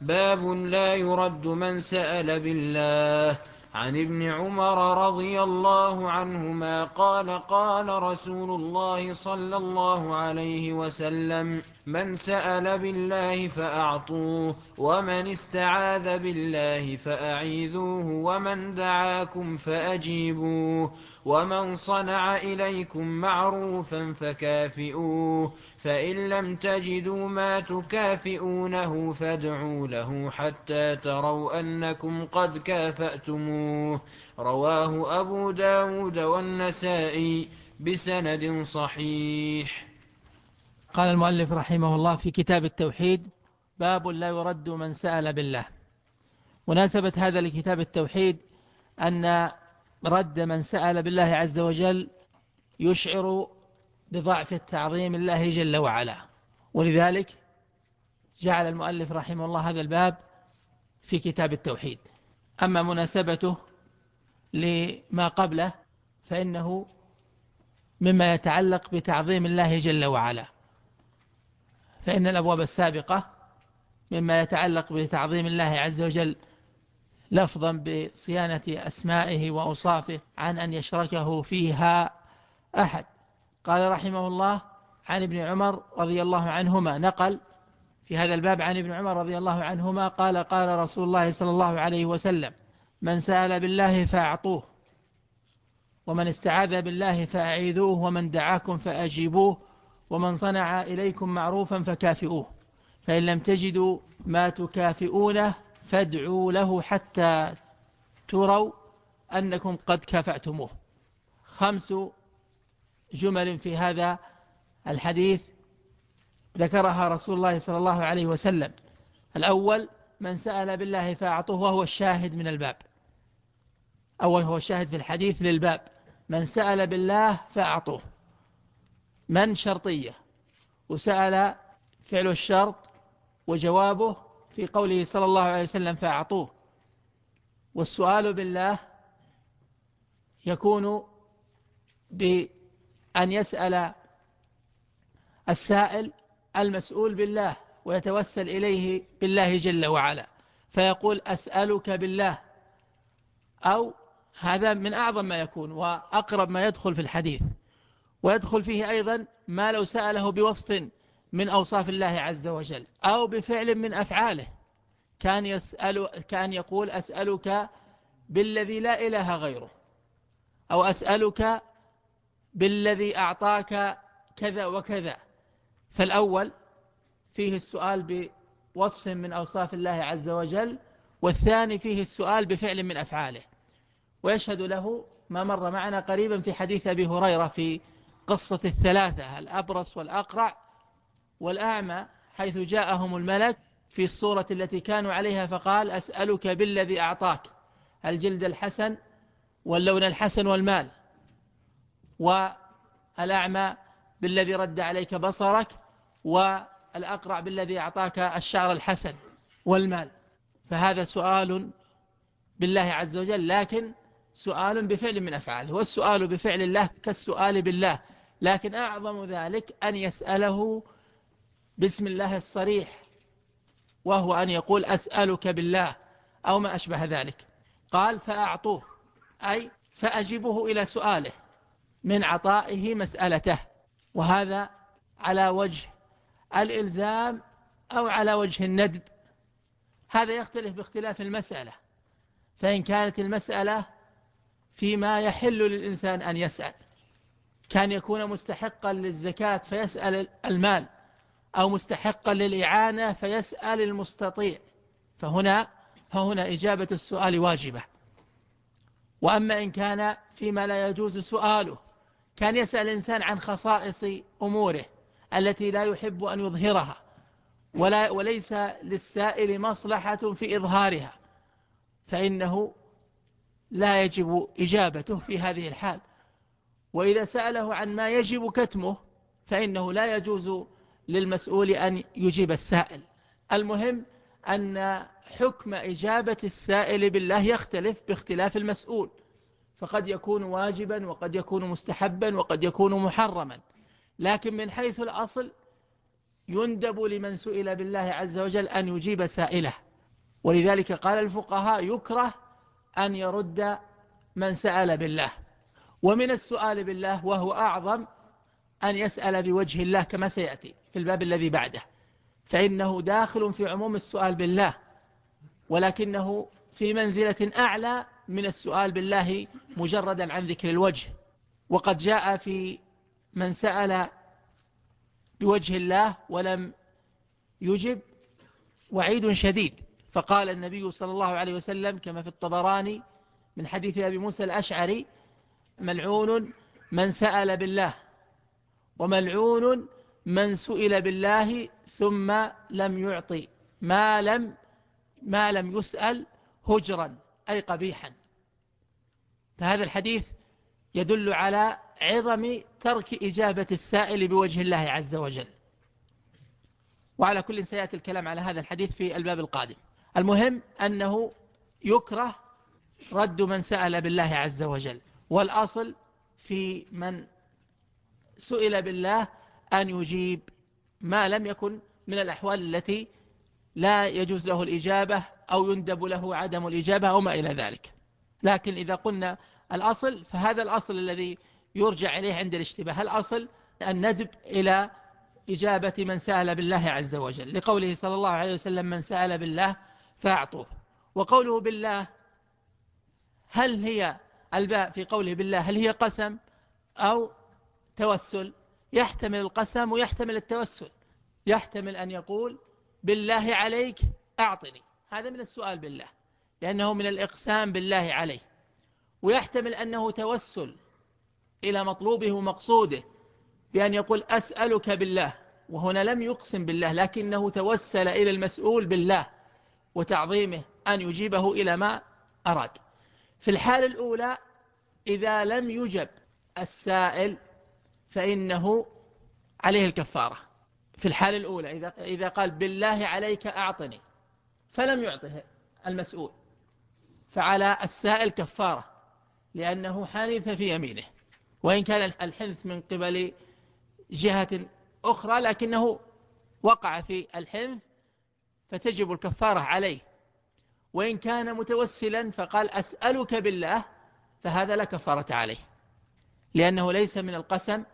باب لا يرد من سأل بالله. عن ابن عمر رضي الله عنهما قال قال رسول الله صلى الله عليه وسلم: من سأل بالله فأعطوه، ومن استعاذ بالله فأعيذوه، ومن دعاكم فأجيبوه، ومن صنع إليكم معروفا فكافئوه، فإن لم تجدوا ما تكافئونه فادعوا له حتى تروا أنكم قد كافأتموه. رواه أبو داود والنسائي بسند صحيح. قال المؤلف رحمه الله في كتاب التوحيد: باب لا يرد من سأل بالله. مناسبة هذا لكتاب التوحيد أن رد من سأل بالله عز وجل يشعر بضعف التعظيم الله جل وعلا، ولذلك جعل المؤلف رحمه الله هذا الباب في كتاب التوحيد. أما مناسبته لما قبله فإنه مما يتعلق بتعظيم الله جل وعلا، فإن الأبواب السابقة مما يتعلق بتعظيم الله عز وجل لفظا بصيانة أسمائه وأوصافه عن أن يشركه فيها أحد. قال رحمه الله: عن ابن عمر رضي الله عنهما، نقل في هذا الباب عن ابن عمر رضي الله عنهما قال قال رسول الله صلى الله عليه وسلم: من سأل بالله فأعطوه، ومن استعاذ بالله فأعيذوه، ومن دعاكم فأجيبوه، ومن صنع إليكم معروفا فكافئوه، فإن لم تجدوا ما تكافئونه فادعوا له حتى تروا أنكم قد كافأتموه. 5 جمل في هذا الحديث ذكرها رسول الله صلى الله عليه وسلم. الأول: من سأل بالله فأعطوه، وهو الشاهد من الباب، أو هو الشاهد في الحديث للباب. من سأل بالله فأعطوه، من شرطية، وسأل فعل الشرط، وجوابه في قوله صلى الله عليه وسلم فأعطوه. والسؤال بالله يكون بأن يسأل السائل المسؤول بالله ويتوسل إليه بالله جل وعلا، فيقول: أسألك بالله. أو هذا من أعظم ما يكون وأقرب ما يدخل في الحديث. ويدخل فيه أيضا ما لو سأله بوصف من أوصاف الله عز وجل أو بفعل من أفعاله، كان يقول: أسألك بالذي لا إله غيره، أو أسألك بالذي أعطاك كذا وكذا. فالأول فيه السؤال بوصف من أوصاف الله عز وجل، والثاني فيه السؤال بفعل من أفعاله. ويشهد له ما مر معنا قريبا في حديث أبي هريرة في قصة 3: الأبرص والأقرع والأعمى، حيث جاءهم الملك في الصورة التي كانوا عليها فقال: أسألك بالذي أعطاك الجلد الحسن واللون الحسن والمال، والأعمى بالذي رد عليك بصرك، والأقرع بالذي أعطاك الشعر الحسن والمال. فهذا سؤال بالله عز وجل، لكن سؤال بفعل من أفعاله. والسؤال بفعل الله كالسؤال بالله، لكن أعظم ذلك أن يسأله بسم الله الصريح، وهو أن يقول: أسألك بالله، أو ما أشبه ذلك. قال: فأعطوه، أي فأجبه إلى سؤاله من عطائه مسألته. وهذا على وجه الإلزام أو على وجه الندب، هذا يختلف باختلاف المسألة. فإن كانت المسألة فيما يحل للإنسان أن يسأل، كان يكون مستحقا للزكاة فيسأل المال، أو مستحقا للإعانة فيسأل المستطيع، فهنا إجابة السؤال واجبة. وأما إن كان فيما لا يجوز سؤاله، كان يسأل الإنسان عن خصائص أموره التي لا يحب أن يظهرها، وليس للسائل مصلحة في إظهارها، فإنه لا يجب إجابته في هذه الحال. وإذا سأله عن ما يجب كتمه، فإنه لا يجوز للمسؤول أن يجيب السائل. المهم أن حكم إجابة السائل بالله يختلف باختلاف المسؤول، فقد يكون واجبا، وقد يكون مستحبا، وقد يكون محرما. لكن من حيث الأصل يندب لمن سئل بالله عز وجل أن يجيب سائله، ولذلك قال الفقهاء يكره أن يرد من سأل بالله. ومن السؤال بالله وهو أعظم أن يسأل بوجه الله كما سيأتي في الباب الذي بعده، فإنه داخل في عموم السؤال بالله، ولكنه في منزلة أعلى من السؤال بالله مجردا عن ذكر الوجه. وقد جاء في من سأل بوجه الله ولم يجب وعيد شديد، فقال النبي صلى الله عليه وسلم كما في الطبراني من حديث أبي موسى الأشعري: ملعون من سأل بالله، وملعون من سئل بالله ثم لم يعطي ما لم يسأل هجرا، أي قبيحا. فهذا الحديث يدل على عظم ترك إجابة السائل بوجه الله عز وجل، وعلى كل سيأتي الكلام على هذا الحديث في الباب القادم. المهم أنه يكره رد من سأل بالله عز وجل، والأصل في من سئل بالله أن يجيب ما لم يكن من الأحوال التي لا يجوز له الإجابة أو يندب له عدم الإجابة أو ما إلى ذلك. لكن إذا قلنا الأصل فهذا الأصل الذي يرجع إليه عند الاشتباه، الأصل الندب إلى إجابة من سأل بالله عز وجل، لقوله صلى الله عليه وسلم: من سأل بالله فأعطوه. وقوله بالله، هل هي الباء في قوله بالله هل هي قسم أو توسل؟ يحتمل القسم ويحتمل التوسل. يحتمل أن يقول: بالله عليك أعطني، هذا من السؤال بالله لأنه من الإقسام بالله عليه. ويحتمل أنه توسل إلى مطلوبه ومقصوده بأن يقول: أسألك بالله، وهنا لم يقسم بالله لكنه توسل إلى المسؤول بالله وتعظيمه أن يجيبه إلى ما أراد. في الحالة الأولى إذا لم يجب السائل فإنه عليه الكفارة. في الحالة الأولى إذا قال: بالله عليك أعطني، فلم يعطه المسؤول، فعلى السائل كفارة لأنه حانث في يمينه، وإن كان الحنث من قبل جهة أخرى لكنه وقع في الحنث فتجب الكفارة عليه. وإن كان متوسلا فقال: أسألك بالله، فهذا لا كفارة عليه لأنه ليس من القسم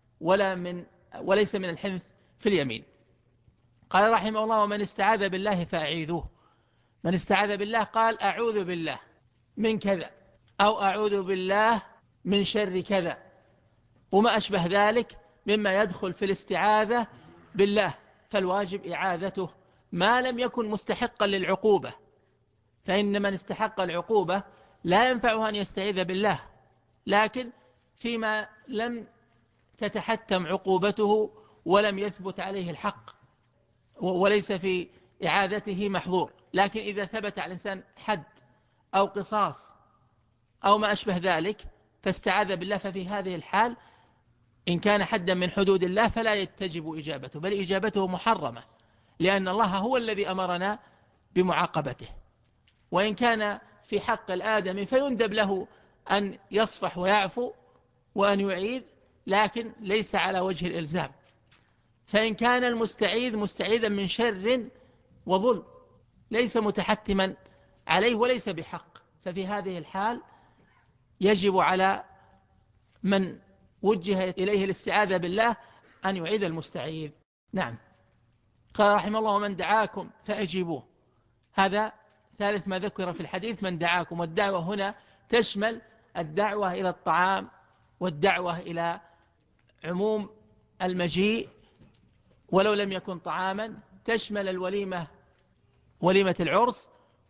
وليس من الحنث في اليمين. قال رحمه الله: ومن استعاذ بالله فأعيذوه. من استعاذ بالله قال: أعوذ بالله من كذا، أو أعوذ بالله من شر كذا، وما أشبه ذلك مما يدخل في الاستعاذة بالله، فالواجب إعاذته ما لم يكن مستحقا للعقوبة، فإن من استحق العقوبة لا ينفعه أن يستعيذ بالله، لكن فيما لم تتحتم عقوبته ولم يثبت عليه الحق وليس في إعادته محظور. لكن إذا ثبت على الإنسان حد أو قصاص أو ما أشبه ذلك فاستعاذ بالله، ففي هذه الحال إن كان حدا من حدود الله فلا يتجب إجابته، بل إجابته محرمة، لأن الله هو الذي أمرنا بمعاقبته. وإن كان في حق الآدم فيندب له أن يصفح ويعفو وأن يعيد، لكن ليس على وجه الإلزام. فإن كان المستعيذ مستعيذا من شر وظلم ليس متحتما عليه وليس بحق، ففي هذه الحال يجب على من وجه إليه الاستعاذة بالله أن يعيذ المستعيذ. نعم. قال رحمه الله: ومن دعاكم فأجيبوه. هذا ثالث ما ذكر في الحديث: من دعاكم. والدعوة هنا تشمل الدعوة إلى الطعام والدعوة إلى عموم المجيء، ولو لم يكن طعاما تشمل الوليمة، وليمة العرس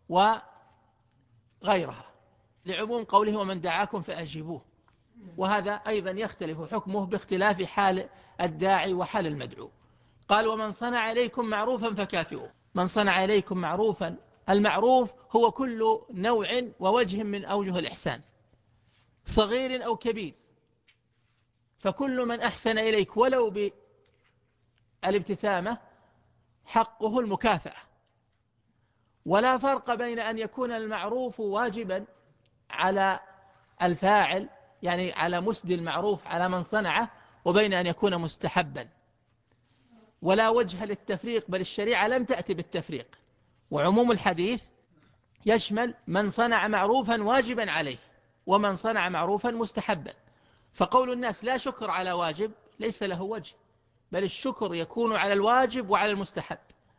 وغيرها، لعموم قوله: ومن دعاكم فأجيبوه. وهذا أيضا يختلف حكمه باختلاف حال الداعي وحال المدعو. قال: ومن صنع إليكم معروفا فكافئوه. من صنع إليكم معروفا، المعروف هو كل نوع ووجه من أوجه الإحسان صغير أو كبير، فكل من أحسن إليك ولو بالابتسامة حقه المكافأة. ولا فرق بين أن يكون المعروف واجبا على الفاعل، يعني على مسدي المعروف على من صنعه، وبين أن يكون مستحبا. ولا وجه للتفريق، بل الشريعة لم تأتي بالتفريق، وعموم الحديث يشمل من صنع معروفا واجبا عليه ومن صنع معروفا مستحبا. فقول الناس لا شكر على واجب ليس له وجه، بل الشكر يكون على الواجب وعلى المستحب،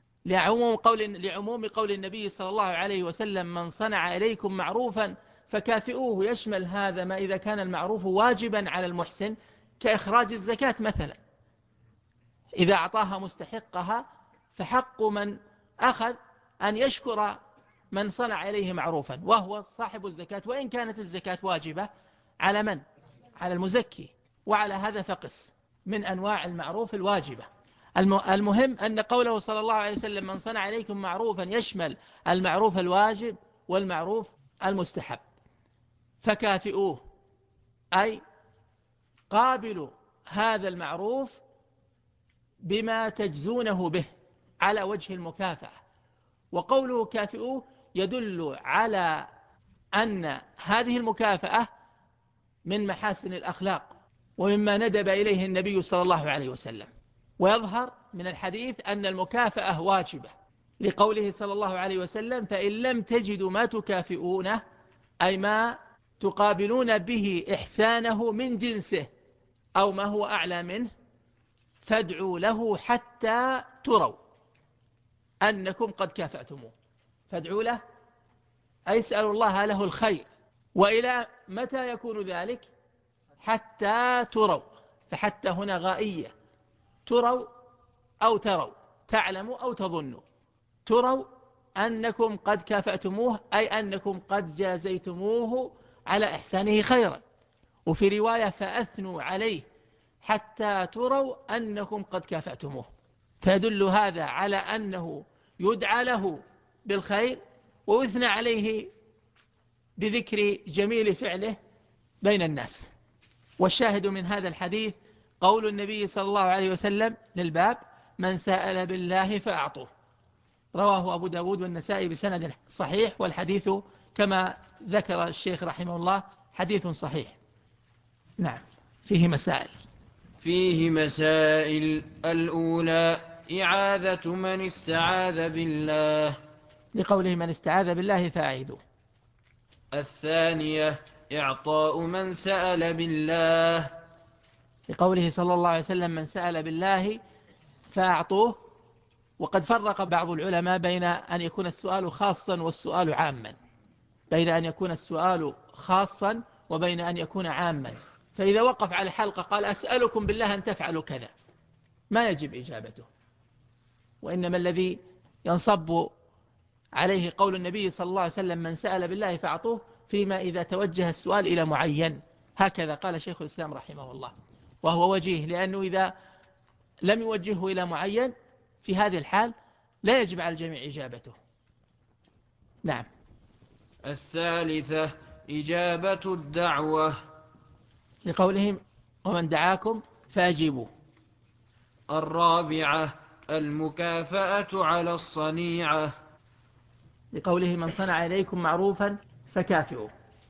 لعموم قول النبي صلى الله عليه وسلم من صنع إليكم معروفا فكافئوه. يشمل هذا ما إذا كان المعروف واجبا على المحسن كإخراج الزكاة مثلا، إذا أعطاها مستحقها فحق من أخذ أن يشكر من صنع إليه معروفا وهو صاحب الزكاة، وإن كانت الزكاة واجبة على من؟ على المزكي. وعلى هذا فقس من أنواع المعروف الواجبة. المهم أن قوله صلى الله عليه وسلم من صنع إليكم معروفا يشمل المعروف الواجب والمعروف المستحب. فكافئوه أي قابلوا هذا المعروف بما تجزونه به على وجه المكافأة. وقوله كافئوه يدل على أن هذه المكافأة من محاسن الأخلاق ومما ندب إليه النبي صلى الله عليه وسلم. ويظهر من الحديث أن المكافأة واجبة لقوله صلى الله عليه وسلم فإن لم تجدوا ما تكافئونه أي ما تقابلون به إحسانه من جنسه أو ما هو أعلى منه فادعوا له حتى تروا أنكم قد كافأتموه. فادعوا له أي اسألوا الله له الخير. وإلى متى يكون ذلك؟ حتى تروا، فحتى هنا غائية، تروا أو تروا، تعلموا أو تظنوا. تروا أنكم قد كافأتموه أي أنكم قد جازيتموه على إحسانه خيرا. وفي رواية فأثنوا عليه حتى تروا أنكم قد كافأتموه. فيدل هذا على أنه يدعى له بالخير ويثنى عليه بذكر جميل فعله بين الناس. والشاهد من هذا الحديث قول النبي صلى الله عليه وسلم للباب من سأل بالله فأعطوه. رواه أبو داود والنسائي بسند صحيح، والحديث كما ذكر الشيخ رحمه الله حديث صحيح. نعم. فيه مسائل. الأولى إعاذة من استعاذ بالله لقوله من استعاذ بالله فأعيذوه. الثانية إعطاء من سأل بالله لقوله صلى الله عليه وسلم من سأل بالله فأعطوه. وقد فرق بعض العلماء بين أن يكون السؤال خاصا والسؤال عاما، بين أن يكون السؤال خاصا وبين أن يكون عاما. فإذا وقف على حلقة قال أسألكم بالله أن تفعلوا كذا ما يجب إجابته، وإنما الذي ينصب عليه قول النبي صلى الله عليه وسلم من سأل بالله فأعطوه فيما إذا توجه السؤال إلى معين. هكذا قال شيخ الإسلام رحمه الله، وهو وجيه، لأنه إذا لم يوجهه إلى معين في هذه الحال لا يجب على الجميع إجابته. نعم. الثالثة إجابة الدعوة لقولهم ومن دعاكم فأجيبوه. الرابعة المكافأة على الصنيعة لقوله من صنع إليكم معروفا فكافئوه.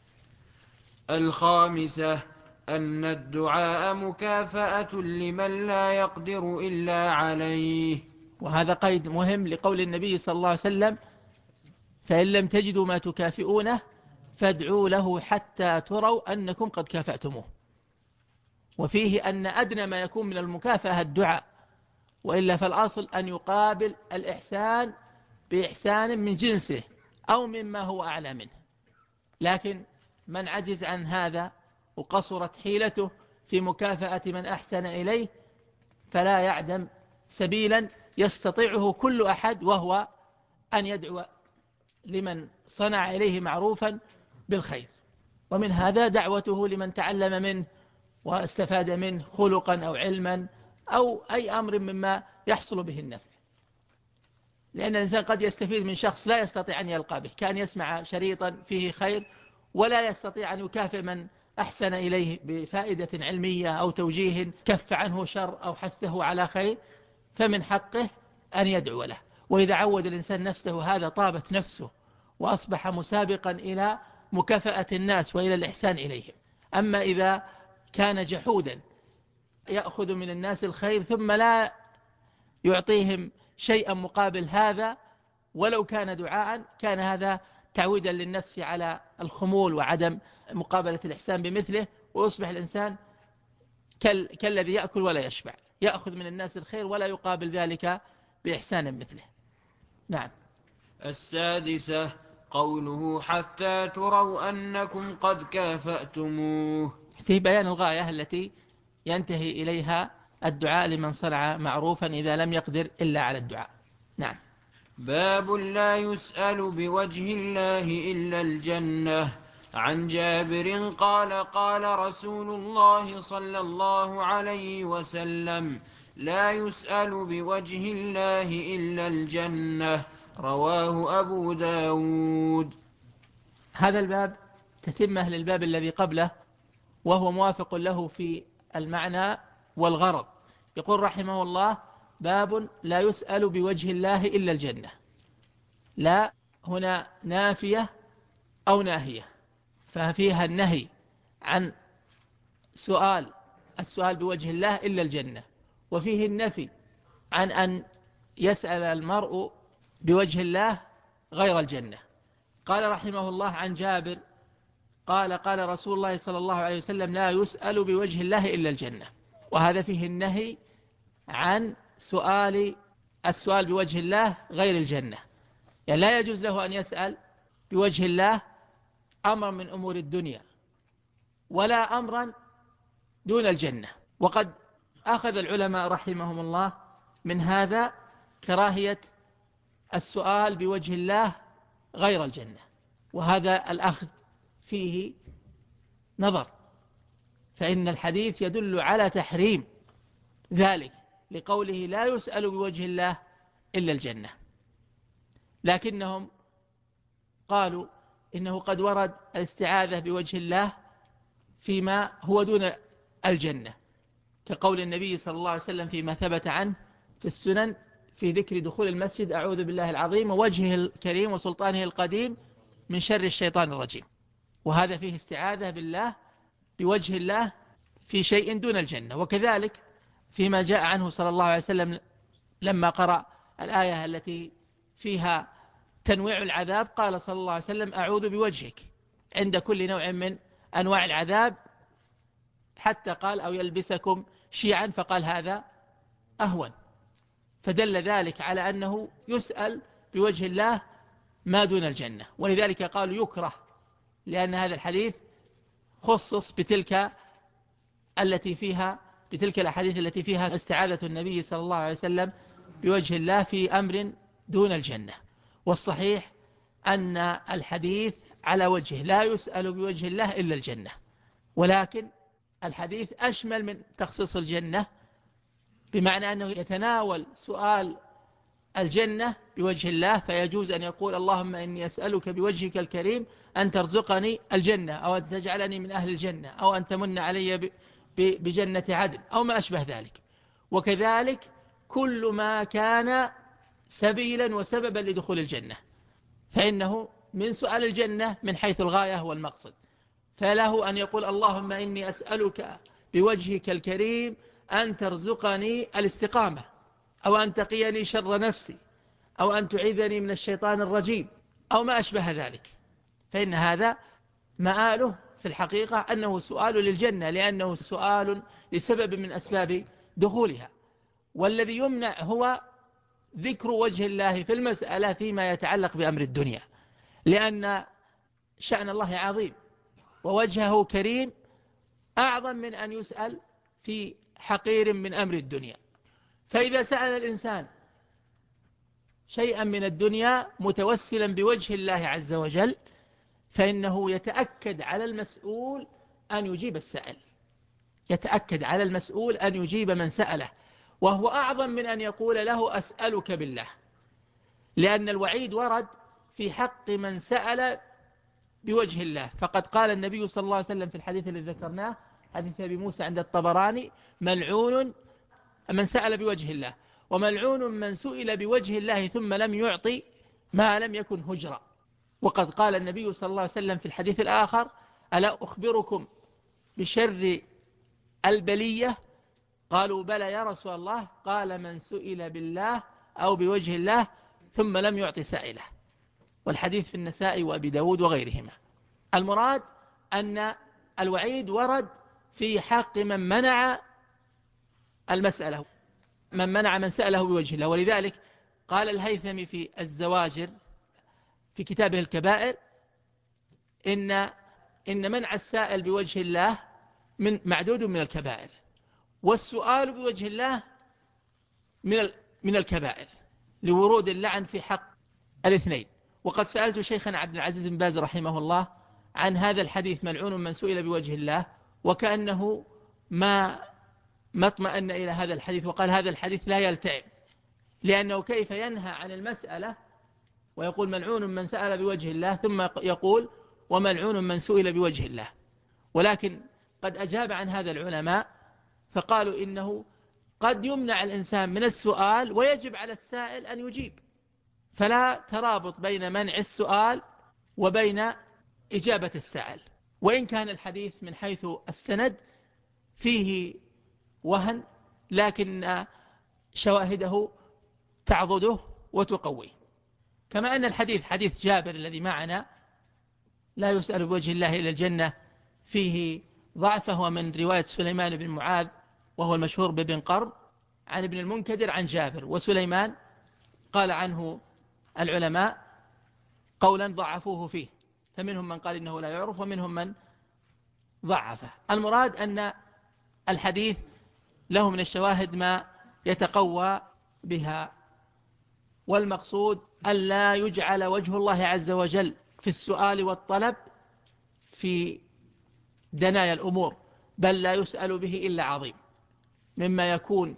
الخامسة أن الدعاء مكافأة لمن لا يقدر إلا عليه. وهذا قيد مهم لقول النبي صلى الله عليه وسلم فإن لم تجدوا ما تكافئونه فادعوا له حتى تروا أنكم قد كافأتموه. وفيه أن أدنى ما يكون من المكافأة الدعاء، وإلا فالأصل أن يقابل الإحسان بإحسان من جنسه أو مما هو أعلى منه. لكن من عجز عن هذا وقصرت حيلته في مكافأة من أحسن إليه فلا يعدم سبيلا يستطيعه كل أحد، وهو أن يدعو لمن صنع إليه معروفا بالخير. ومن هذا دعوته لمن تعلم منه واستفاد منه خلقا أو علما أو أي أمر مما يحصل به النفع. لأن الإنسان قد يستفيد من شخص لا يستطيع أن يلقى به، كان يسمع شريطا فيه خير ولا يستطيع أن يكافئ من أحسن إليه بفائدة علمية أو توجيه كف عنه شر أو حثه على خير، فمن حقه أن يدعو له. وإذا عود الإنسان نفسه هذا طابت نفسه وأصبح مسابقا إلى مكافأة الناس وإلى الإحسان إليهم. أما إذا كان جحودا يأخذ من الناس الخير ثم لا يعطيهم شيئا مقابل هذا، ولو كان دعاء كان هذا تعويدا للنفس على الخمول وعدم مقابلة الإحسان بمثله، ويصبح الإنسان كالذي يأكل ولا يشبع، يأخذ من الناس الخير ولا يقابل ذلك بإحسان مثله. نعم. السادسة قوله حتى تروا أنكم قد كافأتموه، في بيان الغاية التي ينتهي إليها الدعاء لمن صنع معروفا إذا لم يقدر إلا على الدعاء. نعم. باب لا يسأل بوجه الله إلا الجنة. عن جابر قال قال رسول الله صلى الله عليه وسلم لا يسأل بوجه الله إلا الجنة، رواه أبو داود. هذا الباب تتمه للباب الذي قبله، وهو موافق له في المعنى والغرض. يقول رحمه الله: باب لا يسأل بوجه الله إلا الجنة. لا هنا نافية أو ناهية، ففيها النهي عن السؤال بوجه الله إلا الجنة، وفيه النفي عن أن يسأل المرء بوجه الله غير الجنة. قال رحمه الله عن جابر قال قال رسول الله صلى الله عليه وسلم لا يسأل بوجه الله إلا الجنة، وهذا فيه النهي عن السؤال بوجه الله غير الجنة. يعني لا يجوز له أن يسأل بوجه الله أمرا من أمور الدنيا ولا أمرا دون الجنة. وقد أخذ العلماء رحمهم الله من هذا كراهية السؤال بوجه الله غير الجنة، وهذا الأخذ فيه نظر، فإن الحديث يدل على تحريم ذلك لقوله لا يسأل بوجه الله إلا الجنة. لكنهم قالوا إنه قد ورد الاستعاذة بوجه الله فيما هو دون الجنة، كقول النبي صلى الله عليه وسلم فيما ثبت عنه في السنن في ذكر دخول المسجد: أعوذ بالله العظيم ووجهه الكريم وسلطانه القديم من شر الشيطان الرجيم. وهذا فيه استعاذة بالله بوجه الله في شيء دون الجنة. وكذلك فيما جاء عنه صلى الله عليه وسلم لما قرأ الآية التي فيها تنويع العذاب قال صلى الله عليه وسلم: أعوذ بوجهك عند كل نوع من أنواع العذاب، حتى قال: أو يلبسكم شيعا، فقال هذا أهون. فدل ذلك على أنه يسأل بوجه الله ما دون الجنة، ولذلك قالوا يكره، لأن هذا الحديث خصص بتلك الأحاديث التي فيها استعاذة النبي صلى الله عليه وسلم بوجه الله في أمر دون الجنة. والصحيح أن الحديث على وجهه لا يسأل بوجه الله إلا الجنة، ولكن الحديث أشمل من تخصيص الجنة، بمعنى أنه يتناول سؤال الجنة بوجه الله، فيجوز أن يقول: اللهم إني أسألك بوجهك الكريم أن ترزقني الجنة، أو أن تجعلني من أهل الجنة، أو أن تمن علي بجنة عدن، أو ما أشبه ذلك. وكذلك كل ما كان سبيلا وسببا لدخول الجنة فإنه من سؤال الجنة من حيث الغاية والمقصد. فله أن يقول: اللهم إني أسألك بوجهك الكريم أن ترزقني الاستقامة، أو أن تقيني شر نفسي، أو أن تعيذني من الشيطان الرجيم، أو ما أشبه ذلك. فإن هذا مآله في الحقيقة أنه سؤال للجنة، لأنه سؤال لسبب من أسباب دخولها. والذي يمنع هو ذكر وجه الله في المسألة فيما يتعلق بأمر الدنيا، لأن شأن الله عظيم ووجهه كريم أعظم من أن يسأل في حقير من أمر الدنيا. فإذا سأل الإنسان شيئا من الدنيا متوسلا بوجه الله عز وجل فإنه يتأكد على المسؤول أن يجيب السائل، يتأكد على المسؤول أن يجيب من سأله، وهو أعظم من أن يقول له: أسألك بالله، لأن الوعيد ورد في حق من سأل بوجه الله. فقد قال النبي صلى الله عليه وسلم في الحديث الذي ذكرناه، حديث أبي موسى عند الطبراني: ملعون من سأل بوجه الله، وملعون من سئل بوجه الله ثم لم يعطي ما لم يكن هجرا. وقد قال النبي صلى الله عليه وسلم في الحديث الآخر: ألا أخبركم بشر البلية؟ قالوا: بلى يا رسول الله. قال: من سئل بالله أو بوجه الله ثم لم يعطي سائله، والحديث في النسائي وأبي داود وغيرهما. المراد أن الوعيد ورد في حق من منع المسألة، من منع من سأله بوجه الله. ولذلك قال الهيثمي في الزواجر في كتابه الكبائر إن منع السائل بوجه الله معدود من الكبائر، والسؤال بوجه الله من الكبائر، لورود اللعن في حق الاثنين. وقد سألت شيخنا عبد العزيز بن باز رحمه الله عن هذا الحديث ملعون من سئل بوجه الله، وكأنه ما اطمأن إلى هذا الحديث، وقال هذا الحديث لا يلتئم، لأنه كيف ينهى عن المسألة ويقول ملعون من سأل بوجه الله، ثم يقول وملعون من سئل بوجه الله. ولكن قد أجاب عن هذا العلماء فقالوا إنه قد يمنع الإنسان من السؤال ويجب على السائل أن يجيب، فلا ترابط بين منع السؤال وبين إجابة السائل، وإن كان الحديث من حيث السند فيه وهن، لكن شواهده تعضده وتقويه. كما أن الحديث حديث جابر الذي معنا لا يسأل بوجه الله إلى الجنة فيه ضعفه من رواية سليمان بن معاذ وهو المشهور بابن قرب عن ابن المنكدر عن جابر، وسليمان قال عنه العلماء قولا ضعفوه فيه، فمنهم من قال إنه لا يعرف ومنهم من ضعفه. المراد أن الحديث له من الشواهد ما يتقوى بها، والمقصود ألا يجعل وجه الله عز وجل في السؤال والطلب في دنايا الأمور، بل لا يسأل به إلا عظيم، مما يكون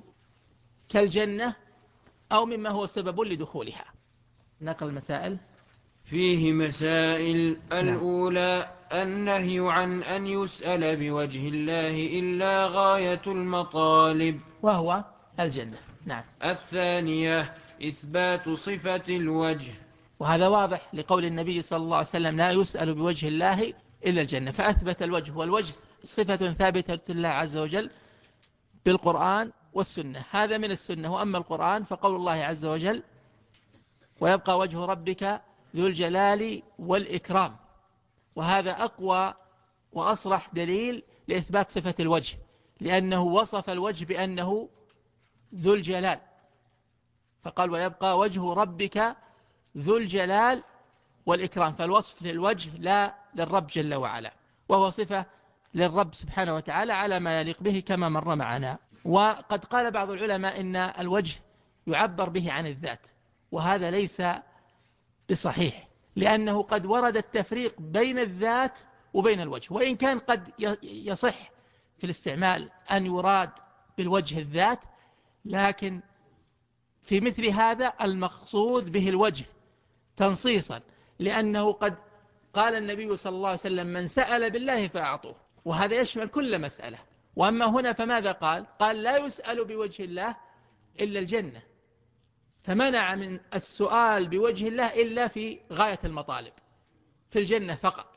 كالجنة أو مما هو سبب لدخولها. نقل المسائل فيه مسائل. نعم. الأولى النهي عن أن يسأل بوجه الله إلا غاية المطالب، وهو الجنة. نعم. الثانية إثبات صفة الوجه، وهذا واضح لقول النبي صلى الله عليه وسلم لا يسأل بوجه الله إلا الجنة، فأثبت الوجه، والوجه صفة ثابتة لله عز وجل بالقرآن والسنة، هذا من السنة. وأما القرآن فقول الله عز وجل ويبقى وجه ربك ذو الجلال والإكرام، وهذا أقوى وأصرح دليل لإثبات صفة الوجه، لأنه وصف الوجه بأنه ذو الجلال، فقال ويبقى وجه ربك ذو الجلال والإكرام، فالوصف للوجه لا للرب جل وعلا، وهو صفة للرب سبحانه وتعالى على ما يليق به كما مر معنا. وقد قال بعض العلماء إن الوجه يعبر به عن الذات، وهذا ليس بصحيح، لأنه قد ورد التفريق بين الذات وبين الوجه، وإن كان قد يصح في الاستعمال أن يراد بالوجه الذات، لكن في مثل هذا المقصود به الوجه تنصيصا، لأنه قد قال النبي صلى الله عليه وسلم من سأل بالله فأعطوه، وهذا يشمل كل مسألة. وأما هنا فماذا قال؟ قال لا يسأل بوجه الله إلا الجنة، فمنع من السؤال بوجه الله إلا في غاية المطالب في الجنة فقط،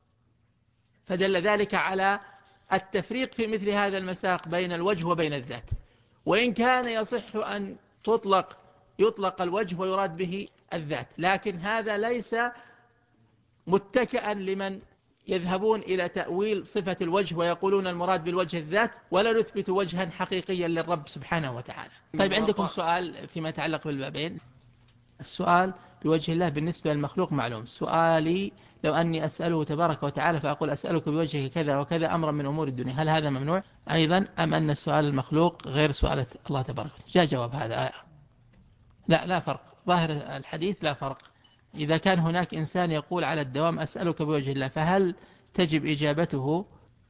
فدل ذلك على التفريق في مثل هذا المساق بين الوجه وبين الذات. وإن كان يصح أن يطلق الوجه ويراد به الذات، لكن هذا ليس متكئا لمن يذهبون إلى تأويل صفة الوجه ويقولون المراد بالوجه الذات، ولا نثبت وجها حقيقيا للرب سبحانه وتعالى. طيب عندكم سؤال فيما يتعلق بالبابين؟ السؤال بوجه الله بالنسبة للمخلوق معلوم. سؤالي لو أني أسأله تبارك وتعالى فأقول أسألك بوجهك كذا وكذا أمرا من أمور الدنيا، هل هذا ممنوع أيضا أم أن السؤال المخلوق غير سؤال الله تبارك وتعالى؟ جاء جواب هذا لا فرق، ظاهر الحديث لا فرق. إذا كان هناك إنسان يقول على الدوام أسألك بوجه الله، فهل تجب إجابته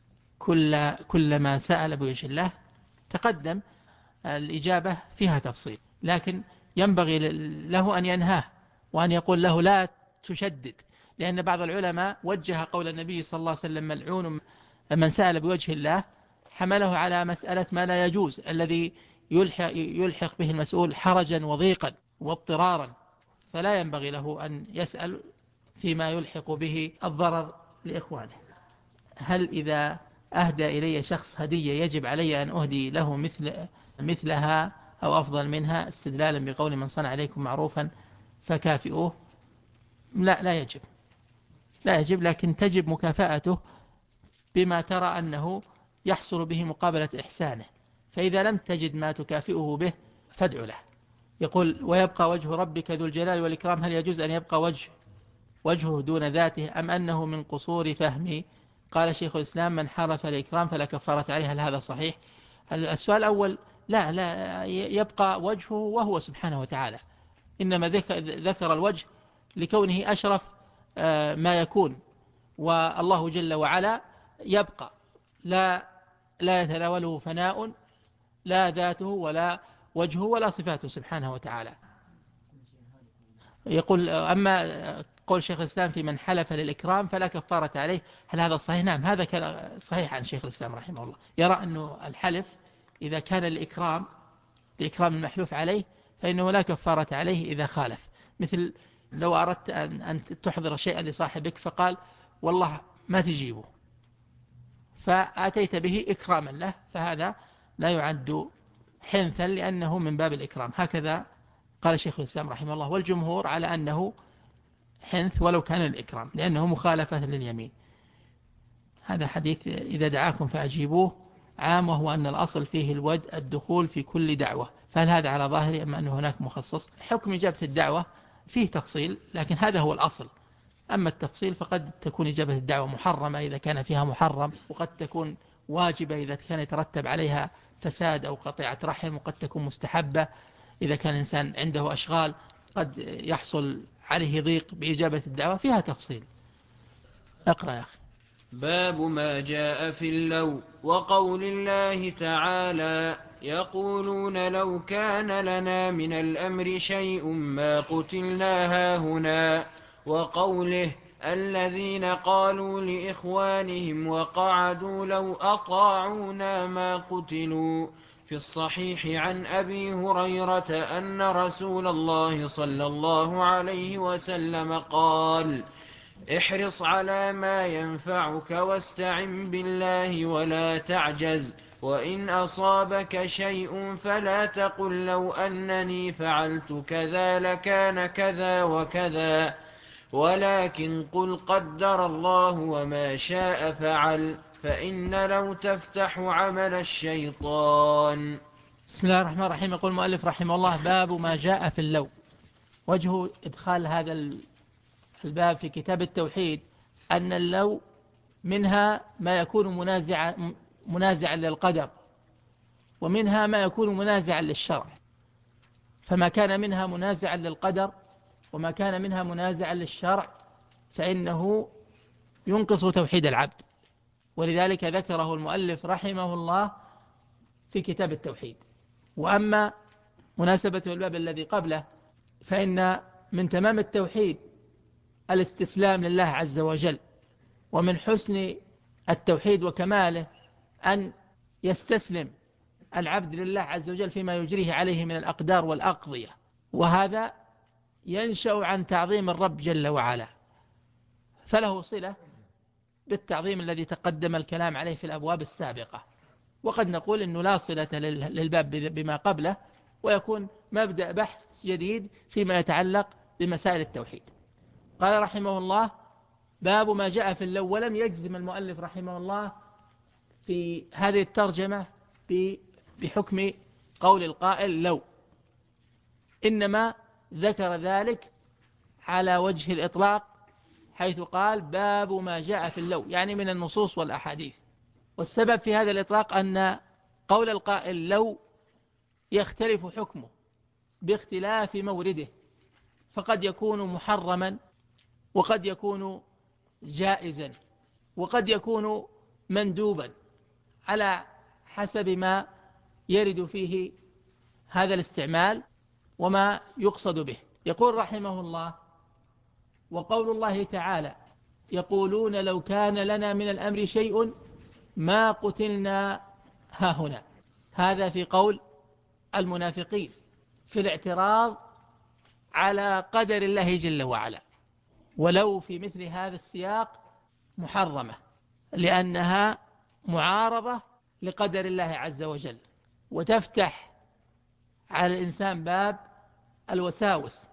كل ما سأل بوجه الله؟ تقدم الإجابة فيها تفصيل، لكن ينبغي له أن ينهاه وأن يقول له لا تشدد، لأن بعض العلماء وجه قول النبي صلى الله عليه وسلم ملعون من سأل بوجه الله، حمله على مسألة ما لا يجوز الذي يلحق به المسؤول حرجا وضيقا واضطرارا، فلا ينبغي له أن يسأل فيما يلحق به الضرر لإخوانه. هل إذا أهدى إلي شخص هدية يجب علي أن أهدي له مثلها أو أفضل منها، استدلالا بقول من صنع عليكم معروفا فكافئوه. لا يجب، لا يجب، لكن تجب مكافأته بما ترى أنه يحصل به مقابلة إحسانه. فإذا لم تجد ما تكافئه به فادع له. يقول ويبقى وجه ربك ذو الجلال والإكرام، هل يجوز أن يبقى وجهه دون ذاته أم أنه من قصور فهمي؟ قال شيخ الإسلام من حرف الإكرام فلا كفارة عليه. هل هذا صحيح؟ السؤال الأول لا يبقى وجهه وهو سبحانه وتعالى، إنما ذكر الوجه لكونه أشرف ما يكون، والله جل وعلا يبقى لا يتناوله فناء، لا ذاته ولا وجهه ولا صفاته سبحانه وتعالى. يقول أما قول شيخ الإسلام في من حلف للإكرام فلا كفارة عليه، هل هذا صحيح؟ نعم، هذا صحيح عن شيخ الإسلام رحمه الله، يرى أنه الحلف إذا كان لإكرام المحلوف عليه فإنه لا كفارة عليه إذا خالف. مثل لو أردت أن تحضر شيئا لصاحبك فقال والله ما تجيبه، فأتيت به إكراما له، فهذا لا يعد حنثا لأنه من باب الإكرام. هكذا قال شيخ الإسلام رحمه الله، والجمهور على أنه حنث ولو كان الإكرام لأنه مخالفة لليمين. هذا حديث إذا دعاكم فأجيبوه عام، وهو أن الأصل فيه الدخول في كل دعوة، فهل هذا على ظاهره أم أن هناك مخصص؟ حكم إجابة الدعوة فيه تفصيل، لكن هذا هو الأصل. أما التفصيل فقد تكون إجابة الدعوة محرمة إذا كان فيها محرم، وقد تكون واجبة إذا كان يترتب عليها فساد أو قطيعة رحم، وقد تكون مستحبة إذا كان الإنسان عنده أشغال قد يحصل عليه ضيق بإجابة الدعوة، فيها تفصيل. اقرأ يا أخي. باب ما جاء في اللو وقول الله تعالى يقولون لو كان لنا من الأمر شيء ما قتلنا هاهنا، وقوله الذين قالوا لإخوانهم وقعدوا لو أطاعونا ما قتلوا. في الصحيح عن أبي هريرة أن رسول الله صلى الله عليه وسلم قال احرص على ما ينفعك واستعن بالله ولا تعجز، وإن أصابك شيء فلا تقل لو أنني فعلت كذا لكان كذا وكذا، ولكن قل قدر الله وما شاء فعل، فإن لو تفتح عمل الشيطان. بسم الله الرحمن الرحيم. يقول المؤلف رحمه الله باب ما جاء في اللو. وجه إدخال هذا الباب في كتاب التوحيد أن اللو منها ما يكون منازعا للقدر، ومنها ما يكون منازعا للشرع. فما كان منها منازعا للقدر وما كان منها منازعا للشرع فإنه ينقص توحيد العبد، ولذلك ذكره المؤلف رحمه الله في كتاب التوحيد. وأما مناسبة الباب الذي قبله فإن من تمام التوحيد الاستسلام لله عز وجل، ومن حسن التوحيد وكماله أن يستسلم العبد لله عز وجل فيما يجريه عليه من الأقدار والأقضية، وهذا ينشأ عن تعظيم الرب جل وعلا، فله صلة بالتعظيم الذي تقدم الكلام عليه في الأبواب السابقة. وقد نقول أنه لا صلة للباب بما قبله، ويكون مبدأ بحث جديد فيما يتعلق بمسائل التوحيد. قال رحمه الله باب ما جاء في اللو. ولم يجزم المؤلف رحمه الله في هذه الترجمة بحكم قول القائل لو، إنما ذكر ذلك على وجه الإطلاق حيث قال باب ما جاء في اللو، يعني من النصوص والأحاديث. والسبب في هذا الإطلاق أن قول القائل لو يختلف حكمه باختلاف مورده، فقد يكون محرما، وقد يكون جائزا، وقد يكون مندوبا، على حسب ما يرد فيه هذا الاستعمال وما يقصد به. يقول رحمه الله وقول الله تعالى يقولون لو كان لنا من الأمر شيء ما قتلنا هاهنا. هذا في قول المنافقين في الاعتراض على قدر الله جل وعلا. ولو في مثل هذا السياق محرمة، لأنها معارضة لقدر الله عز وجل، وتفتح على الإنسان باب الوساوس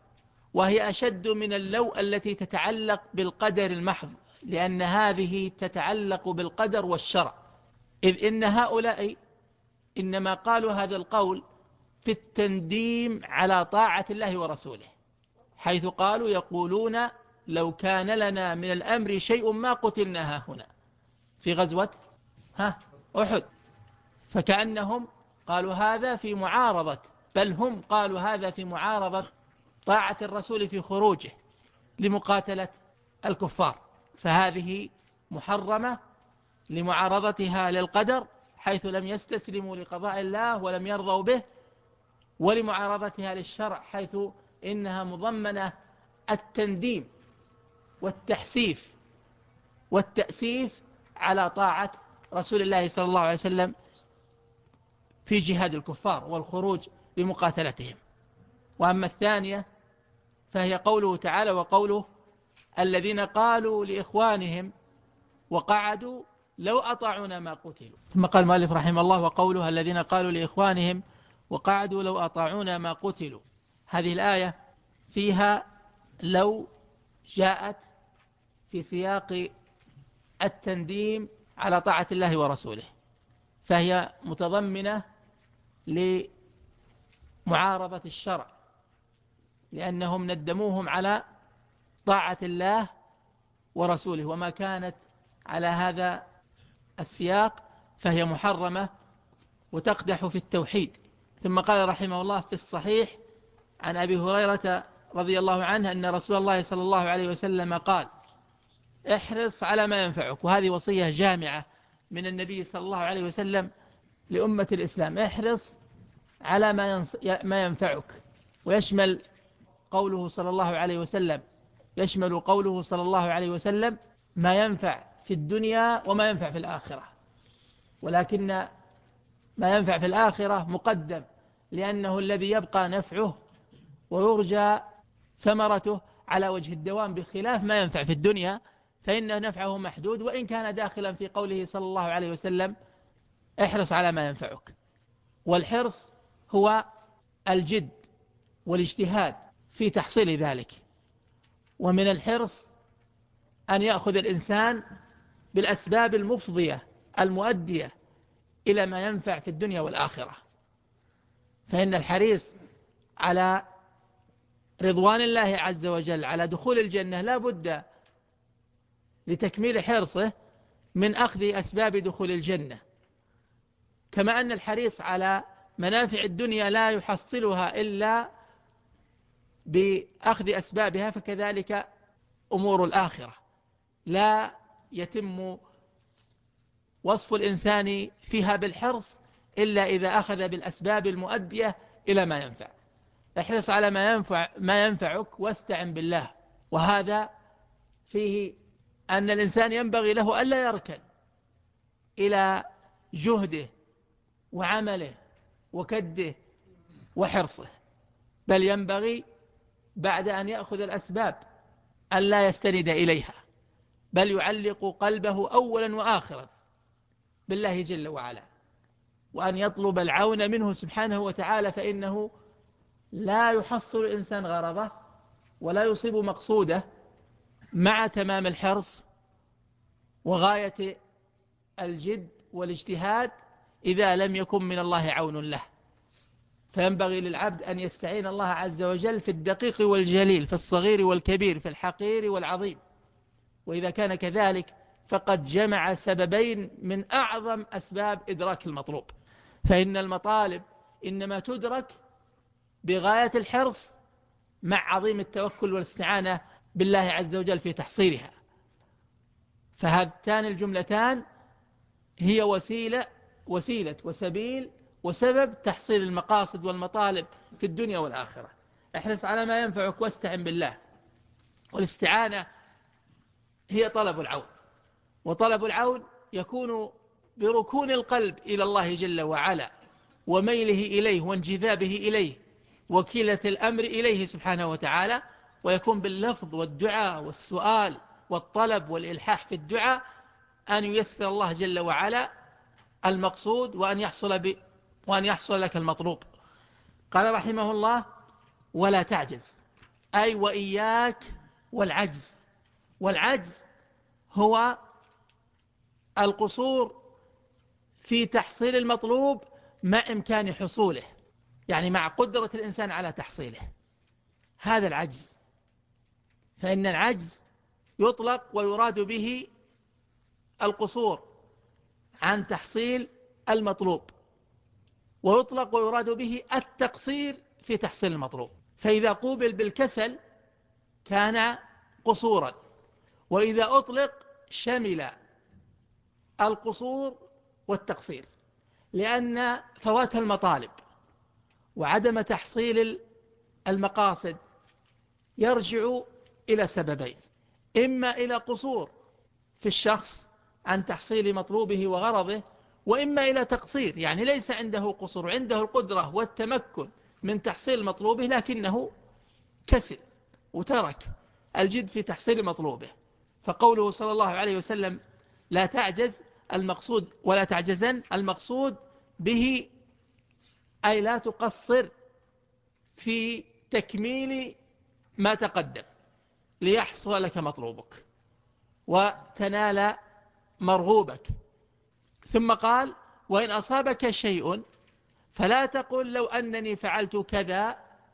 وهي أشد من اللو التي تتعلق بالقدر المحض، لأن هذه تتعلق بالقدر والشرع، إذ إن هؤلاء إنما قالوا هذا القول في التنديم على طاعة الله ورسوله، حيث قالوا يقولون لو كان لنا من الأمر شيء ما قتلنا هنا في غزوة أحد. فكأنهم قالوا هذا في معارضة، بل هم قالوا هذا في معارضة طاعة الرسول في خروجه لمقاتلة الكفار، فهذه محرمة لمعارضتها للقدر حيث لم يستسلموا لقضاء الله ولم يرضوا به، ولمعارضتها للشرع حيث إنها مضمنة التنديم والتحسيف والتأسيف على طاعة رسول الله صلى الله عليه وسلم في جهاد الكفار والخروج لمقاتلتهم. وأما الثانية فهي قوله تعالى وقوله الذين قالوا لإخوانهم وقعدوا لو أطاعونا ما قتلوا. ثم قال المؤلف رحمه الله وقوله الذين قالوا لإخوانهم وقعدوا لو أطاعونا ما قتلوا. هذه الآية فيها لو جاءت في سياق التنديم على طاعة الله ورسوله، فهي متضمنة لمعارضة الشرع، لأنهم ندموهم على طاعة الله ورسوله، وما كانت على هذا السياق فهي محرمة وتقدح في التوحيد. ثم قال رحمه الله في الصحيح عن أبي هريرة رضي الله عنه أن رسول الله صلى الله عليه وسلم قال احرص على ما ينفعك، وهذه وصية جامعة من النبي صلى الله عليه وسلم لأمة الإسلام، احرص على ما ينفعك، ويشمل قوله صلى الله عليه وسلم ما ينفع في الدنيا وما ينفع في الآخرة، ولكن ما ينفع في الآخرة مقدم لأنه الذي يبقى نفعه ويرجى ثمرته على وجه الدوام، بخلاف ما ينفع في الدنيا فإن نفعه محدود، وإن كان داخلا في قوله صلى الله عليه وسلم احرص على ما ينفعك. والحرص هو الجد والاجتهاد في تحصيل ذلك، ومن الحرص أن يأخذ الإنسان بالأسباب المفضية المؤدية إلى ما ينفع في الدنيا والآخرة، فإن الحريص على رضوان الله عز وجل على دخول الجنة لا بد لتكميل حرصه من أخذ أسباب دخول الجنة، كما أن الحريص على منافع الدنيا لا يحصلها إلا بأخذ أسبابها، فكذلك أمور الآخرة لا يتم وصف الإنسان فيها بالحرص إلا إذا أخذ بالأسباب المؤدية إلى ما ينفع. احرص على ما ينفعك واستعن بالله، وهذا فيه أن الإنسان ينبغي له ألا يركن إلى جهده وعمله وكده وحرصه، بل ينبغي بعد أن يأخذ الأسباب ألا يستند إليها، بل يعلق قلبه أولا وآخرا بالله جل وعلا، وأن يطلب العون منه سبحانه وتعالى، فإنه لا يحصل الإنسان غرضه ولا يصيب مقصوده مع تمام الحرص وغاية الجد والاجتهاد إذا لم يكن من الله عون له. فينبغي للعبد أن يستعين الله عز وجل في الدقيق والجليل، في الصغير والكبير، في الحقير والعظيم، وإذا كان كذلك فقد جمع سببين من أعظم أسباب إدراك المطلوب، فإن المطالب إنما تدرك بغاية الحرص مع عظيم التوكل والاستعانة بالله عز وجل في تحصيلها. فهاتان الجملتان هي وسيلة وسبيل وسبب تحصيل المقاصد والمطالب في الدنيا والآخرة. احرص على ما ينفعك واستعن بالله، والاستعانة هي طلب العون، وطلب العون يكون بركون القلب إلى الله جل وعلا وميله إليه وانجذابه إليه وكيلة الأمر إليه سبحانه وتعالى، ويكون باللفظ والدعاء والسؤال والطلب والإلحاح في الدعاء أن ييسر الله جل وعلا المقصود وأن يحصل لك المطلوب. قال رحمه الله ولا تعجز، أي وإياك والعجز. والعجز هو القصور في تحصيل المطلوب مع إمكان حصوله، يعني مع قدرة الإنسان على تحصيله، هذا العجز. فإن العجز يطلق ويراد به القصور عن تحصيل المطلوب، ويطلق ويراد به التقصير في تحصيل المطلوب. فإذا قوبل بالكسل كان قصورا، وإذا أطلق شمل القصور والتقصير، لأن فوات المطالب وعدم تحصيل المقاصد يرجع إلى سببين: إما إلى قصور في الشخص عن تحصيل مطلوبه وغرضه، وإما إلى تقصير، يعني ليس عنده قصور، عنده القدرة والتمكن من تحصيل مطلوبه، لكنه كسل وترك الجد في تحصيل مطلوبه. فقوله صلى الله عليه وسلم لا تعجز، المقصود ولا تعجزن، المقصود به أي لا تقصر في تكميل ما تقدم ليحصل لك مطلوبك وتنال مرغوبك. ثم قال وإن أصابك شيء فلا تقل لو أنني فعلت كذا